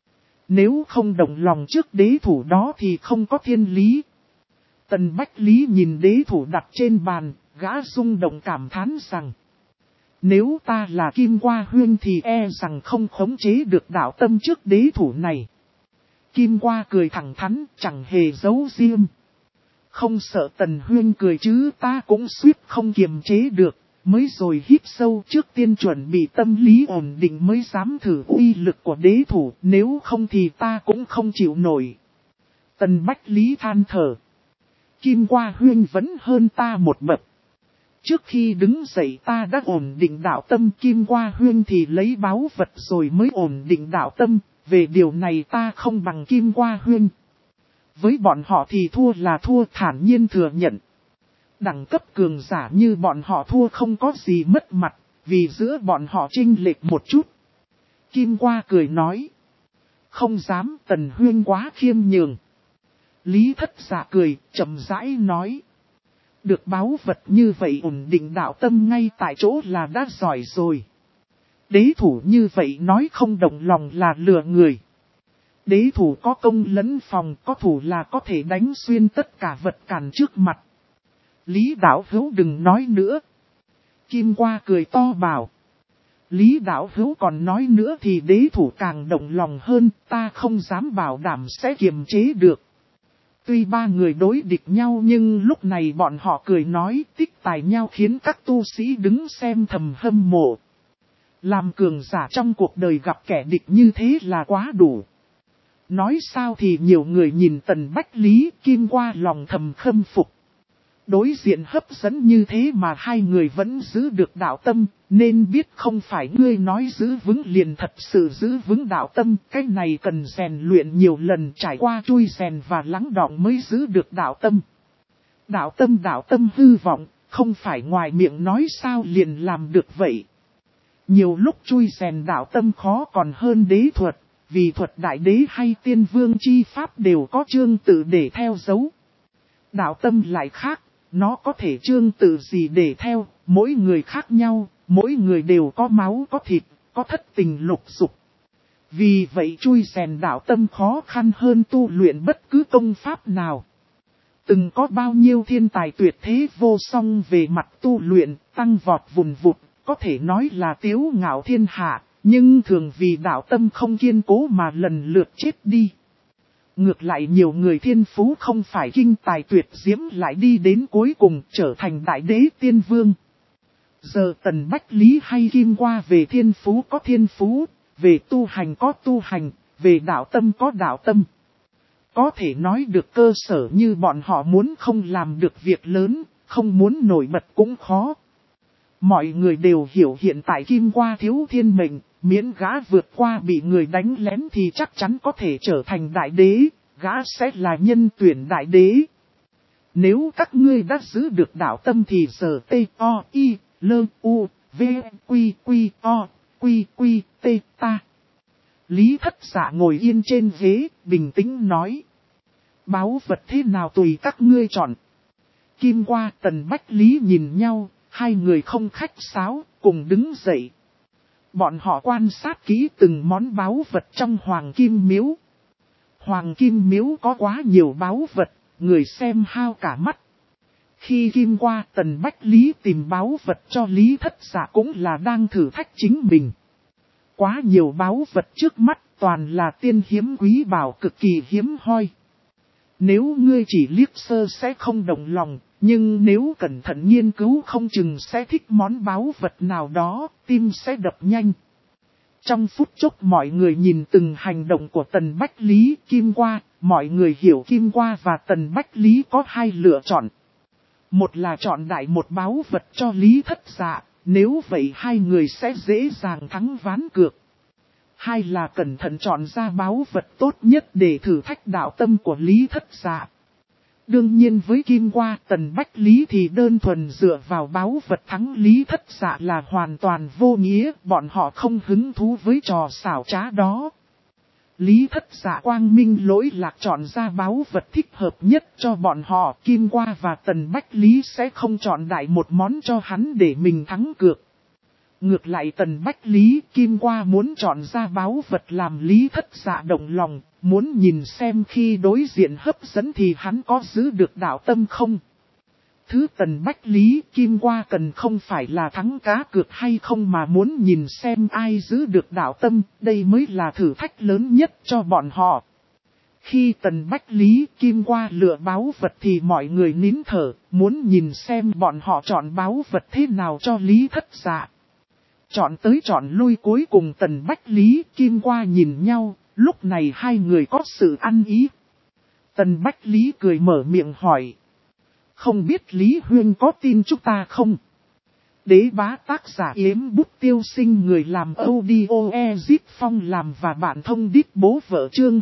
Nếu không đồng lòng trước đế thủ đó thì không có thiên lý. Tần Bách Lý nhìn đế thủ đặt trên bàn, gã rung động cảm thán rằng. Nếu ta là Kim Qua Huyên thì e rằng không khống chế được đạo tâm trước đế thủ này. Kim Qua cười thẳng thắn, chẳng hề giấu riêng. Không sợ Tần Huyên cười chứ, ta cũng suýt không kiềm chế được, mới rồi hít sâu trước tiên chuẩn bị tâm lý ổn định mới dám thử uy lực của đế thủ, nếu không thì ta cũng không chịu nổi. Tần Bách Lý than thở. Kim Qua Huyên vẫn hơn ta một bậc. Trước khi đứng dậy ta đã ổn định đạo tâm, Kim Qua Huyên thì lấy báu vật rồi mới ổn định đạo tâm, về điều này ta không bằng Kim Qua Huyên. Với bọn họ thì thua là thua, thản nhiên thừa nhận. Đẳng cấp cường giả như bọn họ thua không có gì mất mặt, vì giữa bọn họ chênh lệch một chút. Kim Qua cười nói. Không dám, Tần Huyên quá khiêm nhường. Lý Thất Giả cười, chậm rãi nói. Được báu vật như vậy ổn định đạo tâm ngay tại chỗ là đã giỏi rồi. Đế thủ như vậy nói không động lòng là lừa người. Đế thủ có công lẫn phòng, có thủ là có thể đánh xuyên tất cả vật cản trước mặt. Lý Đạo Hữu đừng nói nữa. Kim Qua cười to bảo. Lý Đạo Hữu còn nói nữa thì đế thủ càng động lòng hơn, ta không dám bảo đảm sẽ kiềm chế được. Tuy ba người đối địch nhau nhưng lúc này bọn họ cười nói tích tài nhau khiến các tu sĩ đứng xem thầm hâm mộ. Làm cường giả trong cuộc đời gặp kẻ địch như thế là quá đủ. Nói sao thì nhiều người nhìn Tần Bách Lý, Kim Qua lòng thầm khâm phục. Đối diện hấp dẫn như thế mà hai người vẫn giữ được đạo tâm, nên biết không phải ngươi nói giữ vững liền thật sự giữ vững đạo tâm. Cái này cần rèn luyện nhiều lần, trải qua chui rèn và lắng đọng mới giữ được đạo tâm. Đạo tâm hư vọng, không phải ngoài miệng nói sao liền làm được vậy. Nhiều lúc chui rèn đạo tâm khó còn hơn đế thuật, vì thuật đại đế hay tiên vương chi pháp đều có chương tự để theo dấu. Đạo tâm lại khác, nó có thể chương tự gì để theo, mỗi người khác nhau, mỗi người đều có máu có thịt, có thất tình lục dục. Vì vậy chui rèn đạo tâm khó khăn hơn tu luyện bất cứ công pháp nào. Từng có bao nhiêu thiên tài tuyệt thế vô song về mặt tu luyện, tăng vọt vùn vụt, có thể nói là tiếu ngạo thiên hạ, nhưng thường vì đạo tâm không kiên cố mà lần lượt chết đi. Ngược lại nhiều người thiên phú không phải kinh tài tuyệt diễm lại đi đến cuối cùng trở thành đại đế tiên vương. Giờ Tần Bách Lý hay Kim Qua về thiên phú có thiên phú, về tu hành có tu hành, về đạo tâm có đạo tâm. Có thể nói được cơ sở như bọn họ muốn không làm được việc lớn, không muốn nổi bật cũng khó. Mọi người đều hiểu hiện tại Kim Qua thiếu thiên mệnh, miễn gã vượt qua bị người đánh lén thì chắc chắn có thể trở thành đại đế, gã sẽ là nhân tuyển đại đế. Nếu các ngươi đã giữ được đạo tâm thì giờ T-O-I, L-U, V-Q-Q-O, Q-Q-T ta. Lý Thất Dạ ngồi yên trên ghế, bình tĩnh nói. Báu vật thế nào tùy các ngươi chọn. Kim Qua Tần Bách Lý nhìn nhau, hai người không khách sáo, cùng đứng dậy. Bọn họ quan sát kỹ từng món báu vật trong Hoàng Kim Miếu. Hoàng Kim Miếu có quá nhiều báu vật, người xem hao cả mắt. Khi Kim Qua Tần Bách Lý tìm báu vật cho Lý Thất Dạ cũng là đang thử thách chính mình. Quá nhiều báu vật trước mắt toàn là tiên hiếm quý bảo cực kỳ hiếm hoi. Nếu ngươi chỉ liếc sơ sẽ không động lòng, nhưng nếu cẩn thận nghiên cứu không chừng sẽ thích món báu vật nào đó, tim sẽ đập nhanh. Trong phút chốc mọi người nhìn từng hành động của Tần Bách Lý, Kim Qua, mọi người hiểu Kim Qua và Tần Bách Lý có hai lựa chọn. Một là chọn đại một báu vật cho Lý Thất Dạ, nếu vậy hai người sẽ dễ dàng thắng ván cược. Hai là cẩn thận chọn ra báu vật tốt nhất để thử thách đạo tâm của Lý Thất Dạ. Đương nhiên với Kim Qua Tần Bách Lý thì đơn thuần dựa vào báu vật thắng Lý Thất Dạ là hoàn toàn vô nghĩa, bọn họ không hứng thú với trò xảo trá đó. Lý Thất Dạ quang minh lỗi lạc chọn ra báu vật thích hợp nhất cho bọn họ, Kim Qua và Tần Bách Lý sẽ không chọn đại một món cho hắn để mình thắng cược. Ngược lại Tần Bách Lý, Kim Qua muốn chọn ra báu vật làm Lý Thất Dạ động lòng, muốn nhìn xem khi đối diện hấp dẫn thì hắn có giữ được đạo tâm không. Thứ Tần Bách Lý, Kim Qua cần không phải là thắng cá cược hay không mà muốn nhìn xem ai giữ được đạo tâm, đây mới là thử thách lớn nhất cho bọn họ. Khi Tần Bách Lý, Kim Qua lựa báu vật thì mọi người nín thở, muốn nhìn xem bọn họ chọn báu vật thế nào cho Lý Thất Dạ. Chọn tới chọn lui cuối cùng Tần Bách Lý, Kim Qua nhìn nhau, lúc này hai người có sự ăn ý. Tần Bách Lý cười mở miệng hỏi. Không biết Lý Huyên có tin chúng ta không? Đế bá tác giả Yếm Bút Tiêu Sinh người làm audio Ezip Phong làm và bạn thông đít bố vợ chương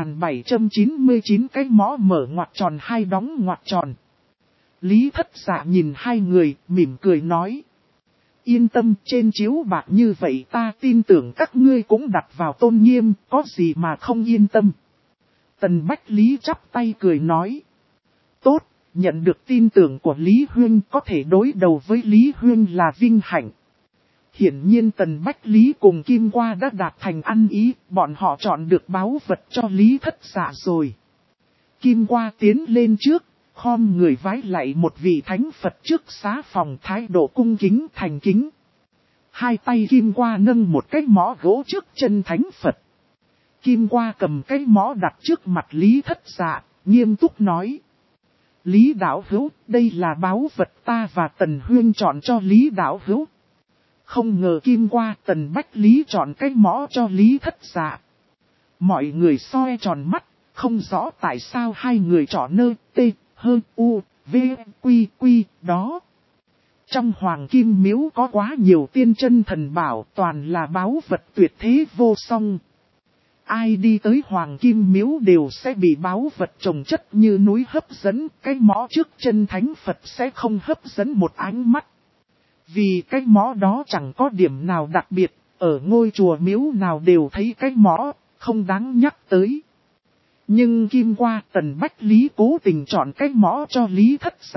2799 cái mõ mở ngoặc tròn hai đóng ngoặc tròn. Lý Thất Dạ nhìn hai người, mỉm cười nói. Yên tâm trên chiếu bạc như vậy ta tin tưởng các ngươi cũng đặt vào tôn nghiêm, có gì mà không yên tâm. Tần Bách Lý chắp tay cười nói. Tốt, nhận được tin tưởng của Lý Huyên có thể đối đầu với Lý Huyên là vinh hạnh. Hiển nhiên Tần Bách Lý cùng Kim Qua đã đạt thành ăn ý, bọn họ chọn được báu vật cho Lý Thất Dạ rồi. Kim Qua tiến lên trước, khom người vái lạy một vị thánh Phật trước xá phòng thái độ cung kính thành kính. Hai tay Kim Qua nâng một cái mõ gỗ trước chân thánh Phật. Kim Qua cầm cái mõ đặt trước mặt Lý Thất Dạ, nghiêm túc nói. Lý đạo hữu, đây là báu vật ta và Tần Huyên chọn cho Lý đạo hữu. Không ngờ Kim Qua Tần Bách Lý chọn cái mõ cho Lý Thất Dạ. Mọi người soi tròn mắt, không rõ tại sao hai người chọn nơ, tê, hơ, u, v, quy, quy, đó. Trong Hoàng Kim Miếu có quá nhiều tiên chân thần bảo, toàn là báu vật tuyệt thế vô song. Ai đi tới Hoàng Kim Miếu đều sẽ bị báu vật chồng chất như núi hấp dẫn, cái mõ trước chân thánh Phật sẽ không hấp dẫn một ánh mắt. Vì cái mõ đó chẳng có điểm nào đặc biệt, ở ngôi chùa miếu nào đều thấy cái mõ, không đáng nhắc tới. Nhưng Kim Qua Tần Bách Lý cố tình chọn cái mõ cho Lý Thất Dạ,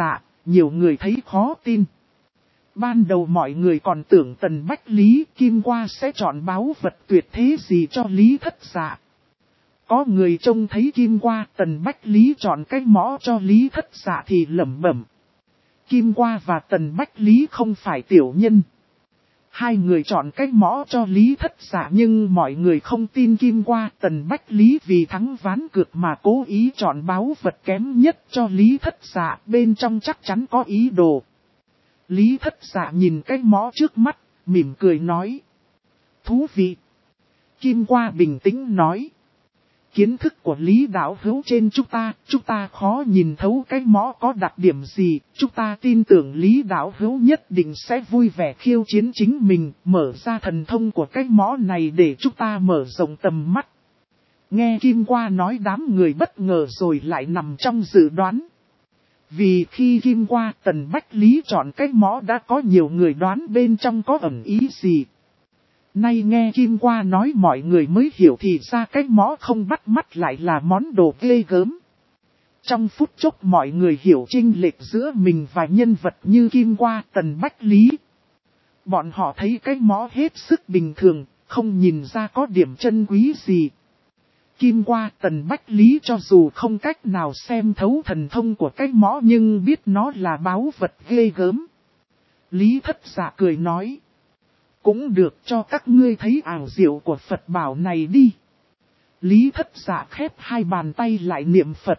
nhiều người thấy khó tin. Ban đầu mọi người còn tưởng Tần Bách Lý Kim Qua sẽ chọn báu vật tuyệt thế gì cho Lý Thất Dạ. Có người trông thấy Kim Qua Tần Bách Lý chọn cái mõ cho Lý Thất Dạ thì lẩm bẩm. Kim Qua và Tần Bách Lý không phải tiểu nhân. Hai người chọn cái mõ cho Lý Thất Dạ nhưng mọi người không tin Kim Qua Tần Bách Lý vì thắng ván cược mà cố ý chọn báu vật kém nhất cho Lý Thất Dạ, bên trong chắc chắn có ý đồ. Lý Thất Dạ nhìn cái mõ trước mắt, mỉm cười nói. Thú vị. Kim Qua bình tĩnh nói. Kiến thức của Lý đạo hữu trên chúng ta khó nhìn thấu cái mõ có đặc điểm gì, chúng ta tin tưởng Lý đạo hữu nhất định sẽ vui vẻ khiêu chiến chính mình, mở ra thần thông của cái mõ này để chúng ta mở rộng tầm mắt. Nghe Kim Qua nói đám người bất ngờ rồi lại nằm trong dự đoán. Vì khi Kim Qua Tần Bách Lý chọn cái mõ đã có nhiều người đoán bên trong có ẩn ý gì. Nay nghe Kim Qua nói mọi người mới hiểu thì ra cái mõ không bắt mắt lại là món đồ ghê gớm. Trong phút chốc mọi người hiểu chênh lệch giữa mình và nhân vật như Kim Qua Tần Bách Lý. Bọn họ thấy cái mõ hết sức bình thường, không nhìn ra có điểm chân quý gì. Kim Qua Tần Bách Lý cho dù không cách nào xem thấu thần thông của cái mõ nhưng biết nó là báu vật ghê gớm. Lý Thất Dạ cười nói. Cũng được cho các ngươi thấy ảo diệu của Phật bảo này đi. Lý Thất Dạ khép hai bàn tay lại niệm Phật.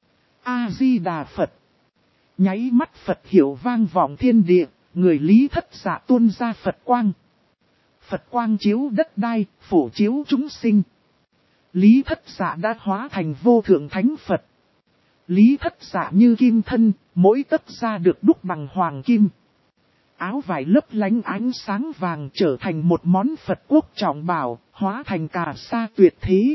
A-di-đà Phật. Nháy mắt Phật hiệu vang vọng thiên địa, người Lý Thất Dạ tuôn ra Phật quang. Phật quang chiếu đất đai, phổ chiếu chúng sinh. Lý Thất Dạ đã hóa thành vô thượng thánh Phật. Lý Thất Dạ như kim thân, mỗi tấc da được đúc bằng hoàng kim. Áo vải lấp lánh ánh sáng vàng trở thành một món Phật quốc trọng bảo, hóa thành cà sa tuyệt thế.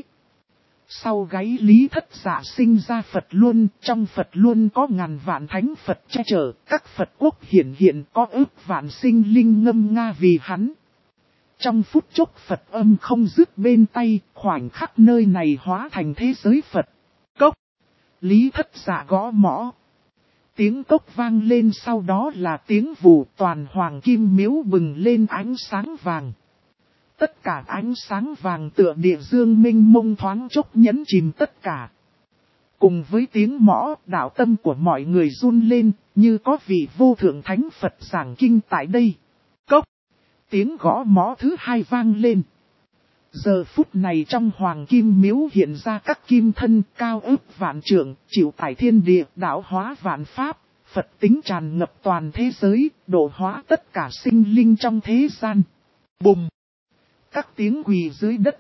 Sau gáy Lý Thất Dạ sinh ra Phật Luân, trong Phật Luân có ngàn vạn thánh Phật che chở, các Phật quốc hiện có ước vạn sinh linh ngâm nga vì hắn. Trong phút chốc Phật âm không dứt bên tay, khoảnh khắc nơi này hóa thành thế giới Phật. Cốc! Lý Thất Dạ gõ mõ. Tiếng cốc vang lên sau đó là tiếng vù, toàn hoàng kim miếu bừng lên ánh sáng vàng. Tất cả ánh sáng vàng tựa địa dương minh mông thoáng chốc nhấn chìm tất cả. Cùng với tiếng mõ, đạo tâm của mọi người run lên, như có vị vô thượng thánh Phật giảng kinh tại đây. Cốc! Tiếng gõ mõ thứ hai vang lên. Giờ phút này trong hoàng kim miếu hiện ra các kim thân cao ước vạn trượng, chịu tải thiên địa, đạo hóa vạn pháp, Phật tính tràn ngập toàn thế giới, độ hóa tất cả sinh linh trong thế gian. Bùng! Các tiếng quỳ dưới đất.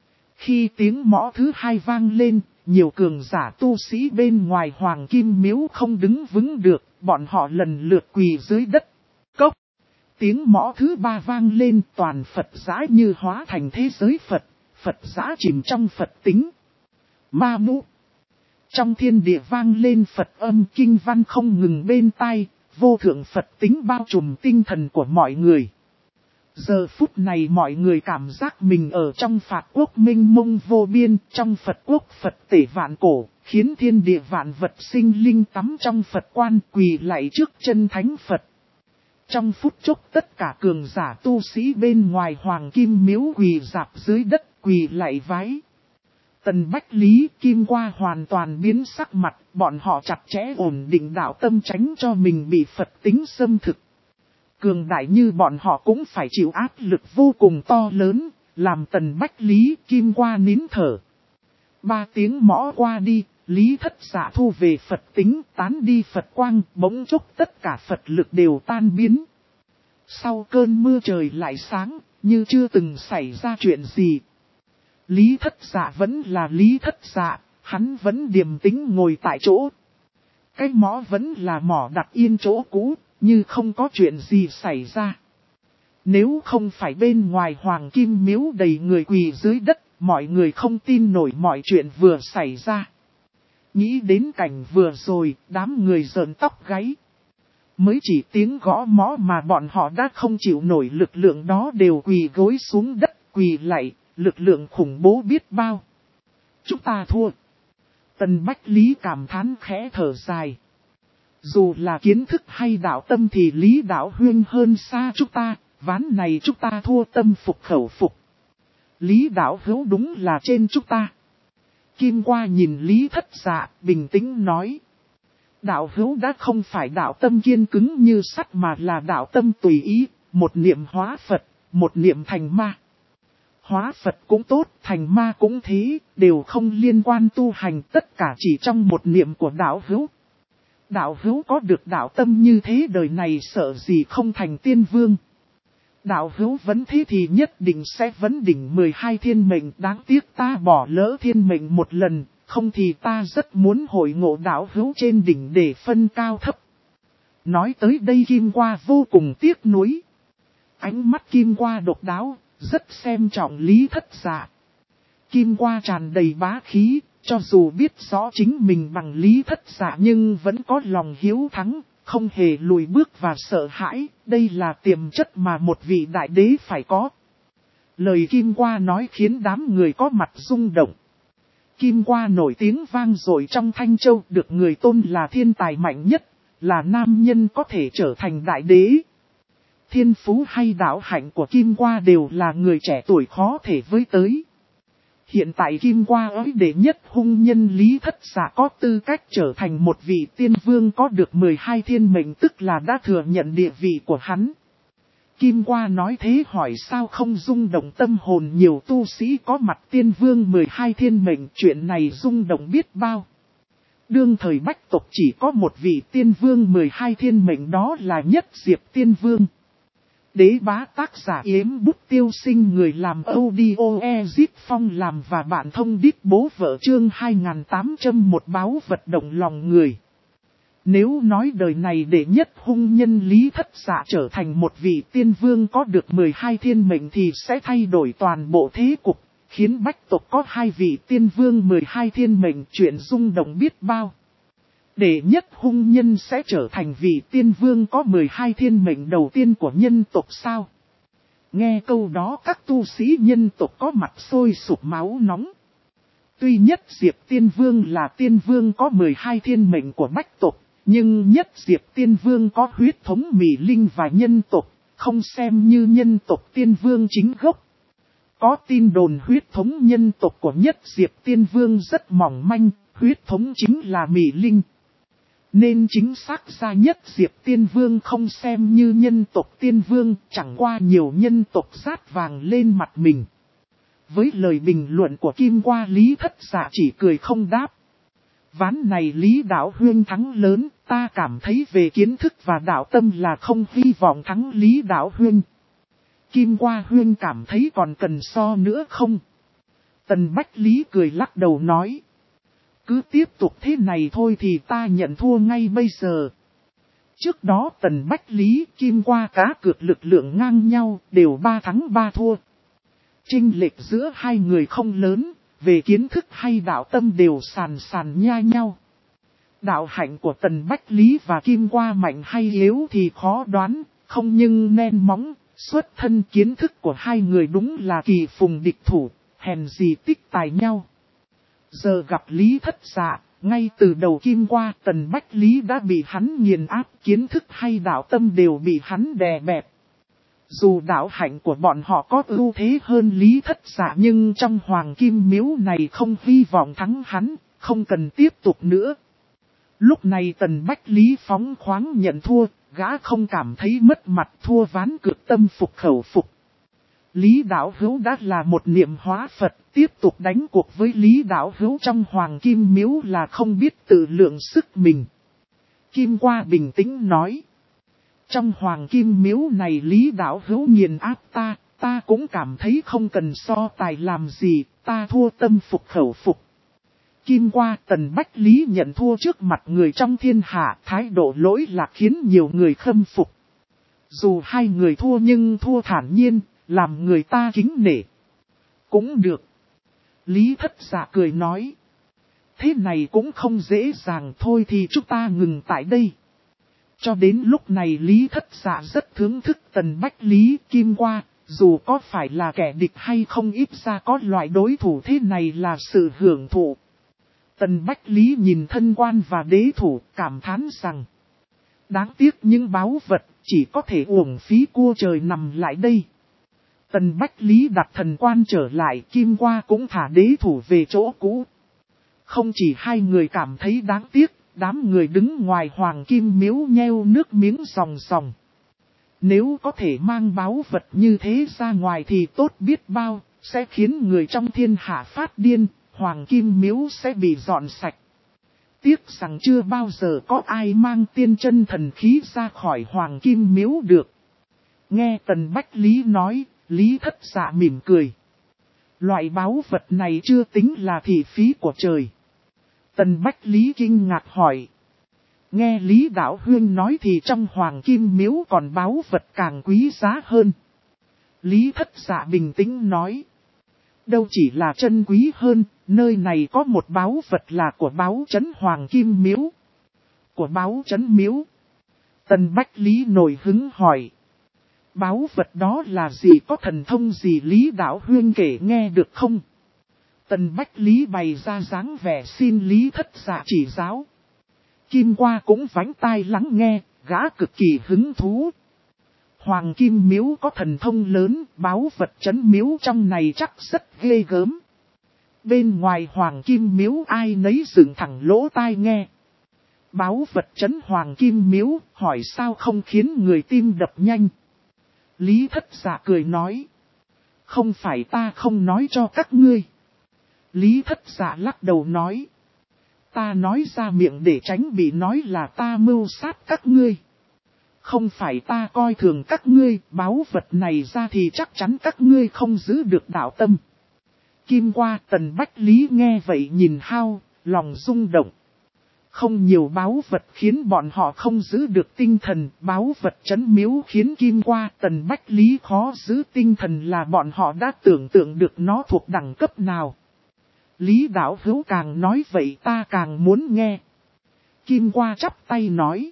Khi tiếng mõ thứ hai vang lên, nhiều cường giả tu sĩ bên ngoài hoàng kim miếu không đứng vững được, bọn họ lần lượt quỳ dưới đất. Cốc! Tiếng mõ thứ ba vang lên, toàn Phật giã như hóa thành thế giới Phật, Phật giã chìm trong Phật tính. Ma mũ! Trong thiên địa vang lên Phật âm kinh văn không ngừng bên tai, vô thượng Phật tính bao trùm tinh thần của mọi người. Giờ phút này mọi người cảm giác mình ở trong Phật quốc minh mông vô biên, trong Phật quốc Phật tể vạn cổ, khiến thiên địa vạn vật sinh linh tắm trong Phật quan quỳ lạy trước chân thánh Phật. Trong phút chốc tất cả cường giả tu sĩ bên ngoài hoàng kim miếu quỳ rạp dưới đất quỳ lạy vái. Tần Bách Lý Kim Qua hoàn toàn biến sắc mặt, bọn họ chặt chẽ ổn định đạo tâm tránh cho mình bị Phật tính xâm thực. Cường đại như bọn họ cũng phải chịu áp lực vô cùng to lớn, làm Tần Bách Lý Kim Qua nín thở. 3 tiếng mõ qua đi, Lý Thất Dạ thu về Phật tính, tán đi Phật quang, bỗng chốc tất cả Phật lực đều tan biến. Sau cơn mưa trời lại sáng, như chưa từng xảy ra chuyện gì. Lý Thất Dạ vẫn là Lý Thất Dạ, hắn vẫn điềm tĩnh ngồi tại chỗ. Cái mõ vẫn là mỏ đặt yên chỗ cũ, như không có chuyện gì xảy ra. Nếu không phải bên ngoài hoàng kim miếu đầy người quỳ dưới đất, mọi người không tin nổi mọi chuyện vừa xảy ra. Nghĩ đến cảnh vừa rồi, đám người rợn tóc gáy. Mới chỉ tiếng gõ mõ mà bọn họ đã không chịu nổi lực lượng đó đều quỳ gối xuống đất quỳ lạy, lực lượng khủng bố biết bao. Chúng ta thua. Tần Bách Lý cảm thán khẽ thở dài. Dù là kiến thức hay đạo tâm thì Lý Đạo Huyên hơn xa chúng ta, ván này chúng ta thua tâm phục khẩu phục. Lý Đạo Hữu đúng là trên chúng ta. Kim Qua nhìn Lý Thất Dạ, bình tĩnh nói. Đạo hữu đã không phải đạo tâm kiên cứng như sắt mà là đạo tâm tùy ý, một niệm hóa Phật, một niệm thành ma. Hóa Phật cũng tốt, thành ma cũng thế, đều không liên quan tu hành, tất cả chỉ trong một niệm của đạo hữu. Đạo hữu có được đạo tâm như thế đời này sợ gì không thành tiên vương. Đạo hữu vấn thế thì nhất định sẽ vấn đỉnh 12 thiên mệnh, đáng tiếc ta bỏ lỡ thiên mệnh một lần, không thì ta rất muốn hội ngộ đạo hữu trên đỉnh để phân cao thấp. Nói tới đây Kim Qua vô cùng tiếc nuối. Ánh mắt Kim Qua độc đáo, rất xem trọng Lý Thất Dạ. Kim Qua tràn đầy bá khí, cho dù biết rõ chính mình bằng Lý Thất Dạ nhưng vẫn có lòng hiếu thắng, không hề lùi bước và sợ hãi, đây là tiềm chất mà một vị đại đế phải có. Lời Kim Qua nói khiến đám người có mặt rung động. Kim Qua nổi tiếng vang dội trong Thanh Châu, được người tôn là thiên tài mạnh nhất, là nam nhân có thể trở thành đại đế. Thiên phú hay đạo hạnh của Kim Qua đều là người trẻ tuổi khó thể với tới. Hiện tại Kim Qua ới đệ nhất hung nhân Lý Thất Dạ có tư cách trở thành một vị tiên vương có được 12 thiên mệnh, tức là đã thừa nhận địa vị của hắn. Kim Qua nói thế hỏi sao không rung động tâm hồn nhiều tu sĩ có mặt tiên vương 12 thiên mệnh, chuyện này rung động biết bao. Đương thời Bách tộc chỉ có một vị tiên vương 12 thiên mệnh, đó là Nhất Diệp Tiên Vương. Đế bá tác giả Yếm Bút Tiêu Sinh, người làm audio Ezip Phong làm và bạn thông đít bố vợ chương 2801 báo vật động lòng người. Nếu nói đời này đệ nhất hung nhân Lý Thất Dạ trở thành một vị tiên vương có được 12 thiên mệnh thì sẽ thay đổi toàn bộ thế cục, khiến Bách tộc có hai vị tiên vương 12 thiên mệnh, chuyện rung động biết bao. Đệ nhất hung nhân sẽ trở thành vị tiên vương có 12 thiên mệnh đầu tiên của nhân tộc sao? Nghe câu đó các tu sĩ nhân tộc có mặt sôi sục máu nóng. Tuy Nhất Diệp Tiên Vương là tiên vương có 12 thiên mệnh của Bách tộc, nhưng Nhất Diệp Tiên Vương có huyết thống Mị Linh và nhân tộc, không xem như nhân tộc tiên vương chính gốc. Có tin đồn huyết thống nhân tộc của Nhất Diệp Tiên Vương rất mỏng manh, huyết thống chính là Mị Linh. Nên chính xác ra Nhất Diệp Tiên Vương không xem như nhân tộc tiên vương, chẳng qua nhiều nhân tộc sát vàng lên mặt mình. Với lời bình luận của Kim Qua, Lý Thất Dạ chỉ cười không đáp. Ván này Lý Đạo Huyên thắng lớn, ta cảm thấy về kiến thức và đạo tâm là không hy vọng thắng Lý Đạo Huyên. Kim Qua Huyên cảm thấy còn cần so nữa không? Tần Bách Lý cười lắc đầu nói. Cứ tiếp tục thế này thôi thì ta nhận thua ngay bây giờ. Trước đó Tần Bách Lý, Kim Qua cá cược lực lượng ngang nhau, đều 3 thắng 3 thua. Chênh lệch giữa hai người không lớn, về kiến thức hay đạo tâm đều sàn sàn nha nhau. Đạo hạnh của Tần Bách Lý và Kim Qua mạnh hay yếu thì khó đoán, không nhưng nen móng, xuất thân kiến thức của hai người đúng là kỳ phùng địch thủ, hèn gì tích tài nhau. Giờ gặp Lý Thất Dạ, ngay từ đầu Kim Qua, Tần Bách Lý đã bị hắn nghiền áp, kiến thức hay đạo tâm đều bị hắn đè bẹp. Dù đạo hạnh của bọn họ có ưu thế hơn Lý Thất Dạ nhưng trong Hoàng Kim Miếu này không hy vọng thắng hắn, không cần tiếp tục nữa. Lúc này Tần Bách Lý phóng khoáng nhận thua, gã không cảm thấy mất mặt, thua ván cược tâm phục khẩu phục. Lý Đạo Hữu đã là một niệm hóa Phật, tiếp tục đánh cuộc với Lý Đạo Hữu trong Hoàng Kim Miếu là không biết tự lượng sức mình. Kim Qua bình tĩnh nói. Trong Hoàng Kim Miếu này Lý Đạo Hữu nghiền áp ta cũng cảm thấy không cần so tài làm gì, ta thua tâm phục khẩu phục. Kim Qua, Tần Bách Lý nhận thua trước mặt người trong thiên hạ, thái độ lỗi lạc khiến nhiều người khâm phục. Dù hai người thua nhưng thua thản nhiên, làm người ta kính nể. Cũng được. Lý Thất Dạ cười nói. Thế này cũng không dễ dàng, thôi thì chúng ta ngừng tại đây. Cho đến lúc này Lý Thất Dạ rất thưởng thức Tần Bách Lý, Kim Qua, dù có phải là kẻ địch hay không ít ra có loại đối thủ thế này là sự hưởng thụ. Tần Bách Lý nhìn thân quan và đế thủ, cảm thán rằng, Đáng tiếc những báu vật chỉ có thể uổng phí cua trời nằm lại đây. Tần Bách Lý đặt thần quan trở lại, Kim Qua cũng thả đế thủ về chỗ cũ. Không chỉ hai người cảm thấy đáng tiếc, đám người đứng ngoài Hoàng Kim Miếu nheo nước miếng ròng ròng. Nếu có thể mang báu vật như thế ra ngoài thì tốt biết bao, sẽ khiến người trong thiên hạ phát điên, Hoàng Kim Miếu sẽ bị dọn sạch. Tiếc rằng chưa bao giờ có ai mang tiên chân thần khí ra khỏi Hoàng Kim Miếu được. Nghe Tần Bách Lý nói, Lý Thất Dạ mỉm cười. Loại báu vật này chưa tính là thị phí của trời. Tần Bách Lý kinh ngạc hỏi. Nghe Lý Đạo Huyên nói thì trong Hoàng Kim Miếu còn báu vật càng quý giá hơn. Lý Thất Dạ bình tĩnh nói. Đâu chỉ là chân quý hơn, nơi này có một báu vật là của báu trấn Hoàng Kim Miếu. Của báu trấn miếu. Tần Bách Lý nổi hứng hỏi. Báu vật đó là gì, có thần thông gì Lý Đạo Huyên kể nghe được không? Tần Bách Lý bày ra dáng vẻ xin Lý Thất Dạ chỉ giáo. Kim Qua cũng vánh tai lắng nghe, gã cực kỳ hứng thú. Hoàng Kim Miếu có thần thông lớn, báu vật trấn miếu trong này chắc rất ghê gớm. Bên ngoài Hoàng Kim Miếu ai nấy dựng thẳng lỗ tai nghe. Báu vật trấn Hoàng Kim Miếu, hỏi sao không khiến người tim đập nhanh. Lý Thất Dạ cười nói. Không phải ta không nói cho các ngươi. Lý Thất Dạ lắc đầu nói. Ta nói ra miệng để tránh bị nói là ta mưu sát các ngươi. Không phải ta coi thường các ngươi, báu vật này ra thì chắc chắn các ngươi không giữ được đạo tâm. Kim Qua Tần Bách Lý nghe vậy nhìn hao, lòng rung động. Không nhiều báu vật khiến bọn họ không giữ được tinh thần, báu vật trấn miếu khiến Kim Qua Tần Bách Lý khó giữ tinh thần là bọn họ đã tưởng tượng được nó thuộc đẳng cấp nào. Lý Đạo Hữu càng nói vậy ta càng muốn nghe. Kim Qua chắp tay nói.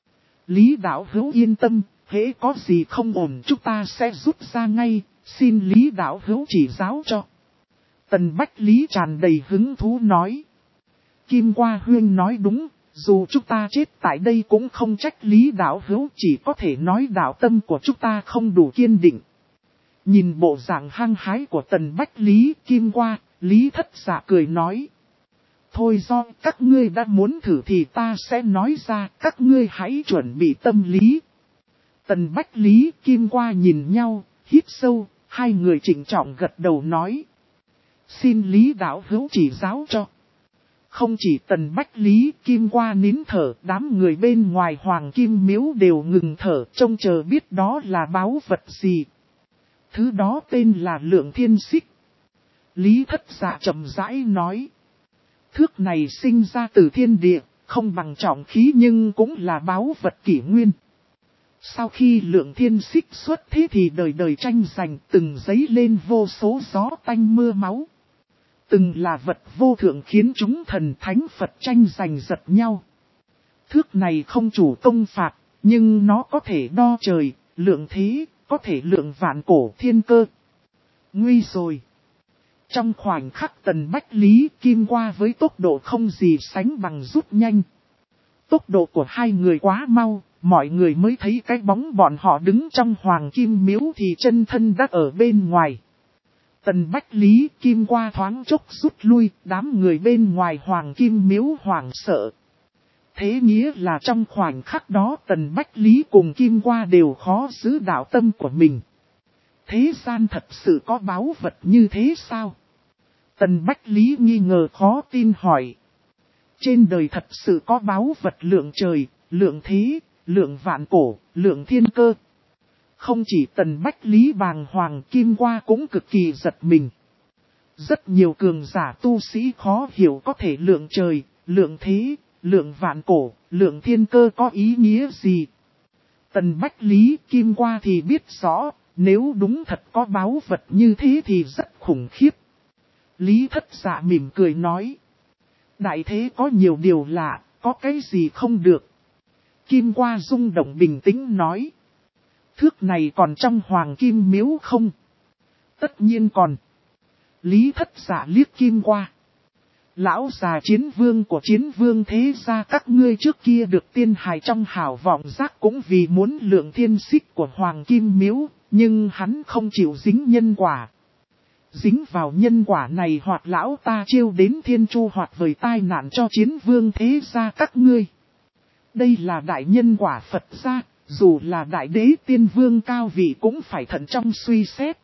Lý Đạo Hữu yên tâm, hễ có gì không ổn chúng ta sẽ rút ra ngay, xin Lý Đạo Hữu chỉ giáo cho. Tần Bách Lý tràn đầy hứng thú nói. Kim Qua Huyên nói đúng, dù chúng ta chết tại đây cũng không trách Lý Đạo Hữu, chỉ có thể nói đạo tâm của chúng ta không đủ kiên định. Nhìn bộ dạng hăng hái của Tần Bách Lý, Kim Qua, Lý Thất Dạ cười nói. Thôi do các ngươi đã muốn thử thì ta sẽ nói ra, các ngươi hãy chuẩn bị tâm lý. Tần Bách Lý, Kim Qua nhìn nhau, hít sâu, hai người trịnh trọng gật đầu nói. Xin Lý Đạo Hữu chỉ giáo cho. Không chỉ Tần Bách Lý, Kim Qua nín thở, đám người bên ngoài Hoàng Kim Miếu đều ngừng thở, trông chờ biết đó là báu vật gì. Thứ đó tên là Lượng Thiên Xích. Lý Thất Dạ chậm rãi nói. Thước này sinh ra từ thiên địa, không bằng trọng khí nhưng cũng là báu vật kỷ nguyên. Sau khi Lượng Thiên Xích xuất thế thì đời đời tranh giành, từng dấy lên vô số gió tanh mưa máu. Từng là vật vô thượng khiến chúng thần thánh Phật tranh giành giật nhau. Thước này không chủ công phạt, nhưng nó có thể đo trời, lượng thế, có thể lượng vạn cổ thiên cơ. Nguy rồi! Trong khoảnh khắc Tần Bách Lý, Kim Qua với tốc độ không gì sánh bằng rút nhanh. Tốc độ của hai người quá mau, mọi người mới thấy cái bóng bọn họ đứng trong Hoàng Kim Miếu thì chân thân đã ở bên ngoài. Tần Bách Lý, Kim Qua thoáng chốc rút lui, đám người bên ngoài Hoàng Kim Miếu hoảng sợ. Thế nghĩa là trong khoảnh khắc đó Tần Bách Lý cùng Kim Qua đều khó giữ đạo tâm của mình. Thế gian thật sự có báu vật như thế sao? Tần Bách Lý nghi ngờ khó tin hỏi. Trên đời thật sự có báu vật lượng trời, lượng thế, lượng vạn cổ, lượng thiên cơ. Không chỉ Tần Bách Lý bàng hoàng, Kim Qua cũng cực kỳ giật mình. Rất nhiều cường giả tu sĩ khó hiểu có thể lượng trời, lượng thế, lượng vạn cổ, lượng thiên cơ có ý nghĩa gì. Tần Bách Lý, Kim Qua thì biết rõ, nếu đúng thật có báu vật như thế thì rất khủng khiếp. Lý Thất Dạ mỉm cười nói. Đại thế có nhiều điều lạ, có cái gì không được. Kim Qua rung động bình tĩnh nói. Thước này còn trong Hoàng Kim Miếu không? Tất nhiên còn. Lý Thất Dạ liếc Kim Qua. Lão già chiến vương của chiến vương thế gia các ngươi trước kia được tiên hài trong hào vọng giác cũng vì muốn lượng thiên xích của Hoàng Kim Miếu, nhưng hắn không chịu dính nhân quả. Dính vào nhân quả này hoặc lão ta chiêu đến thiên chu hoặc vời tai nạn cho chiến vương thế gia các ngươi. Đây là đại nhân quả Phật gia, dù là đại đế tiên vương cao vị cũng phải thận trọng suy xét.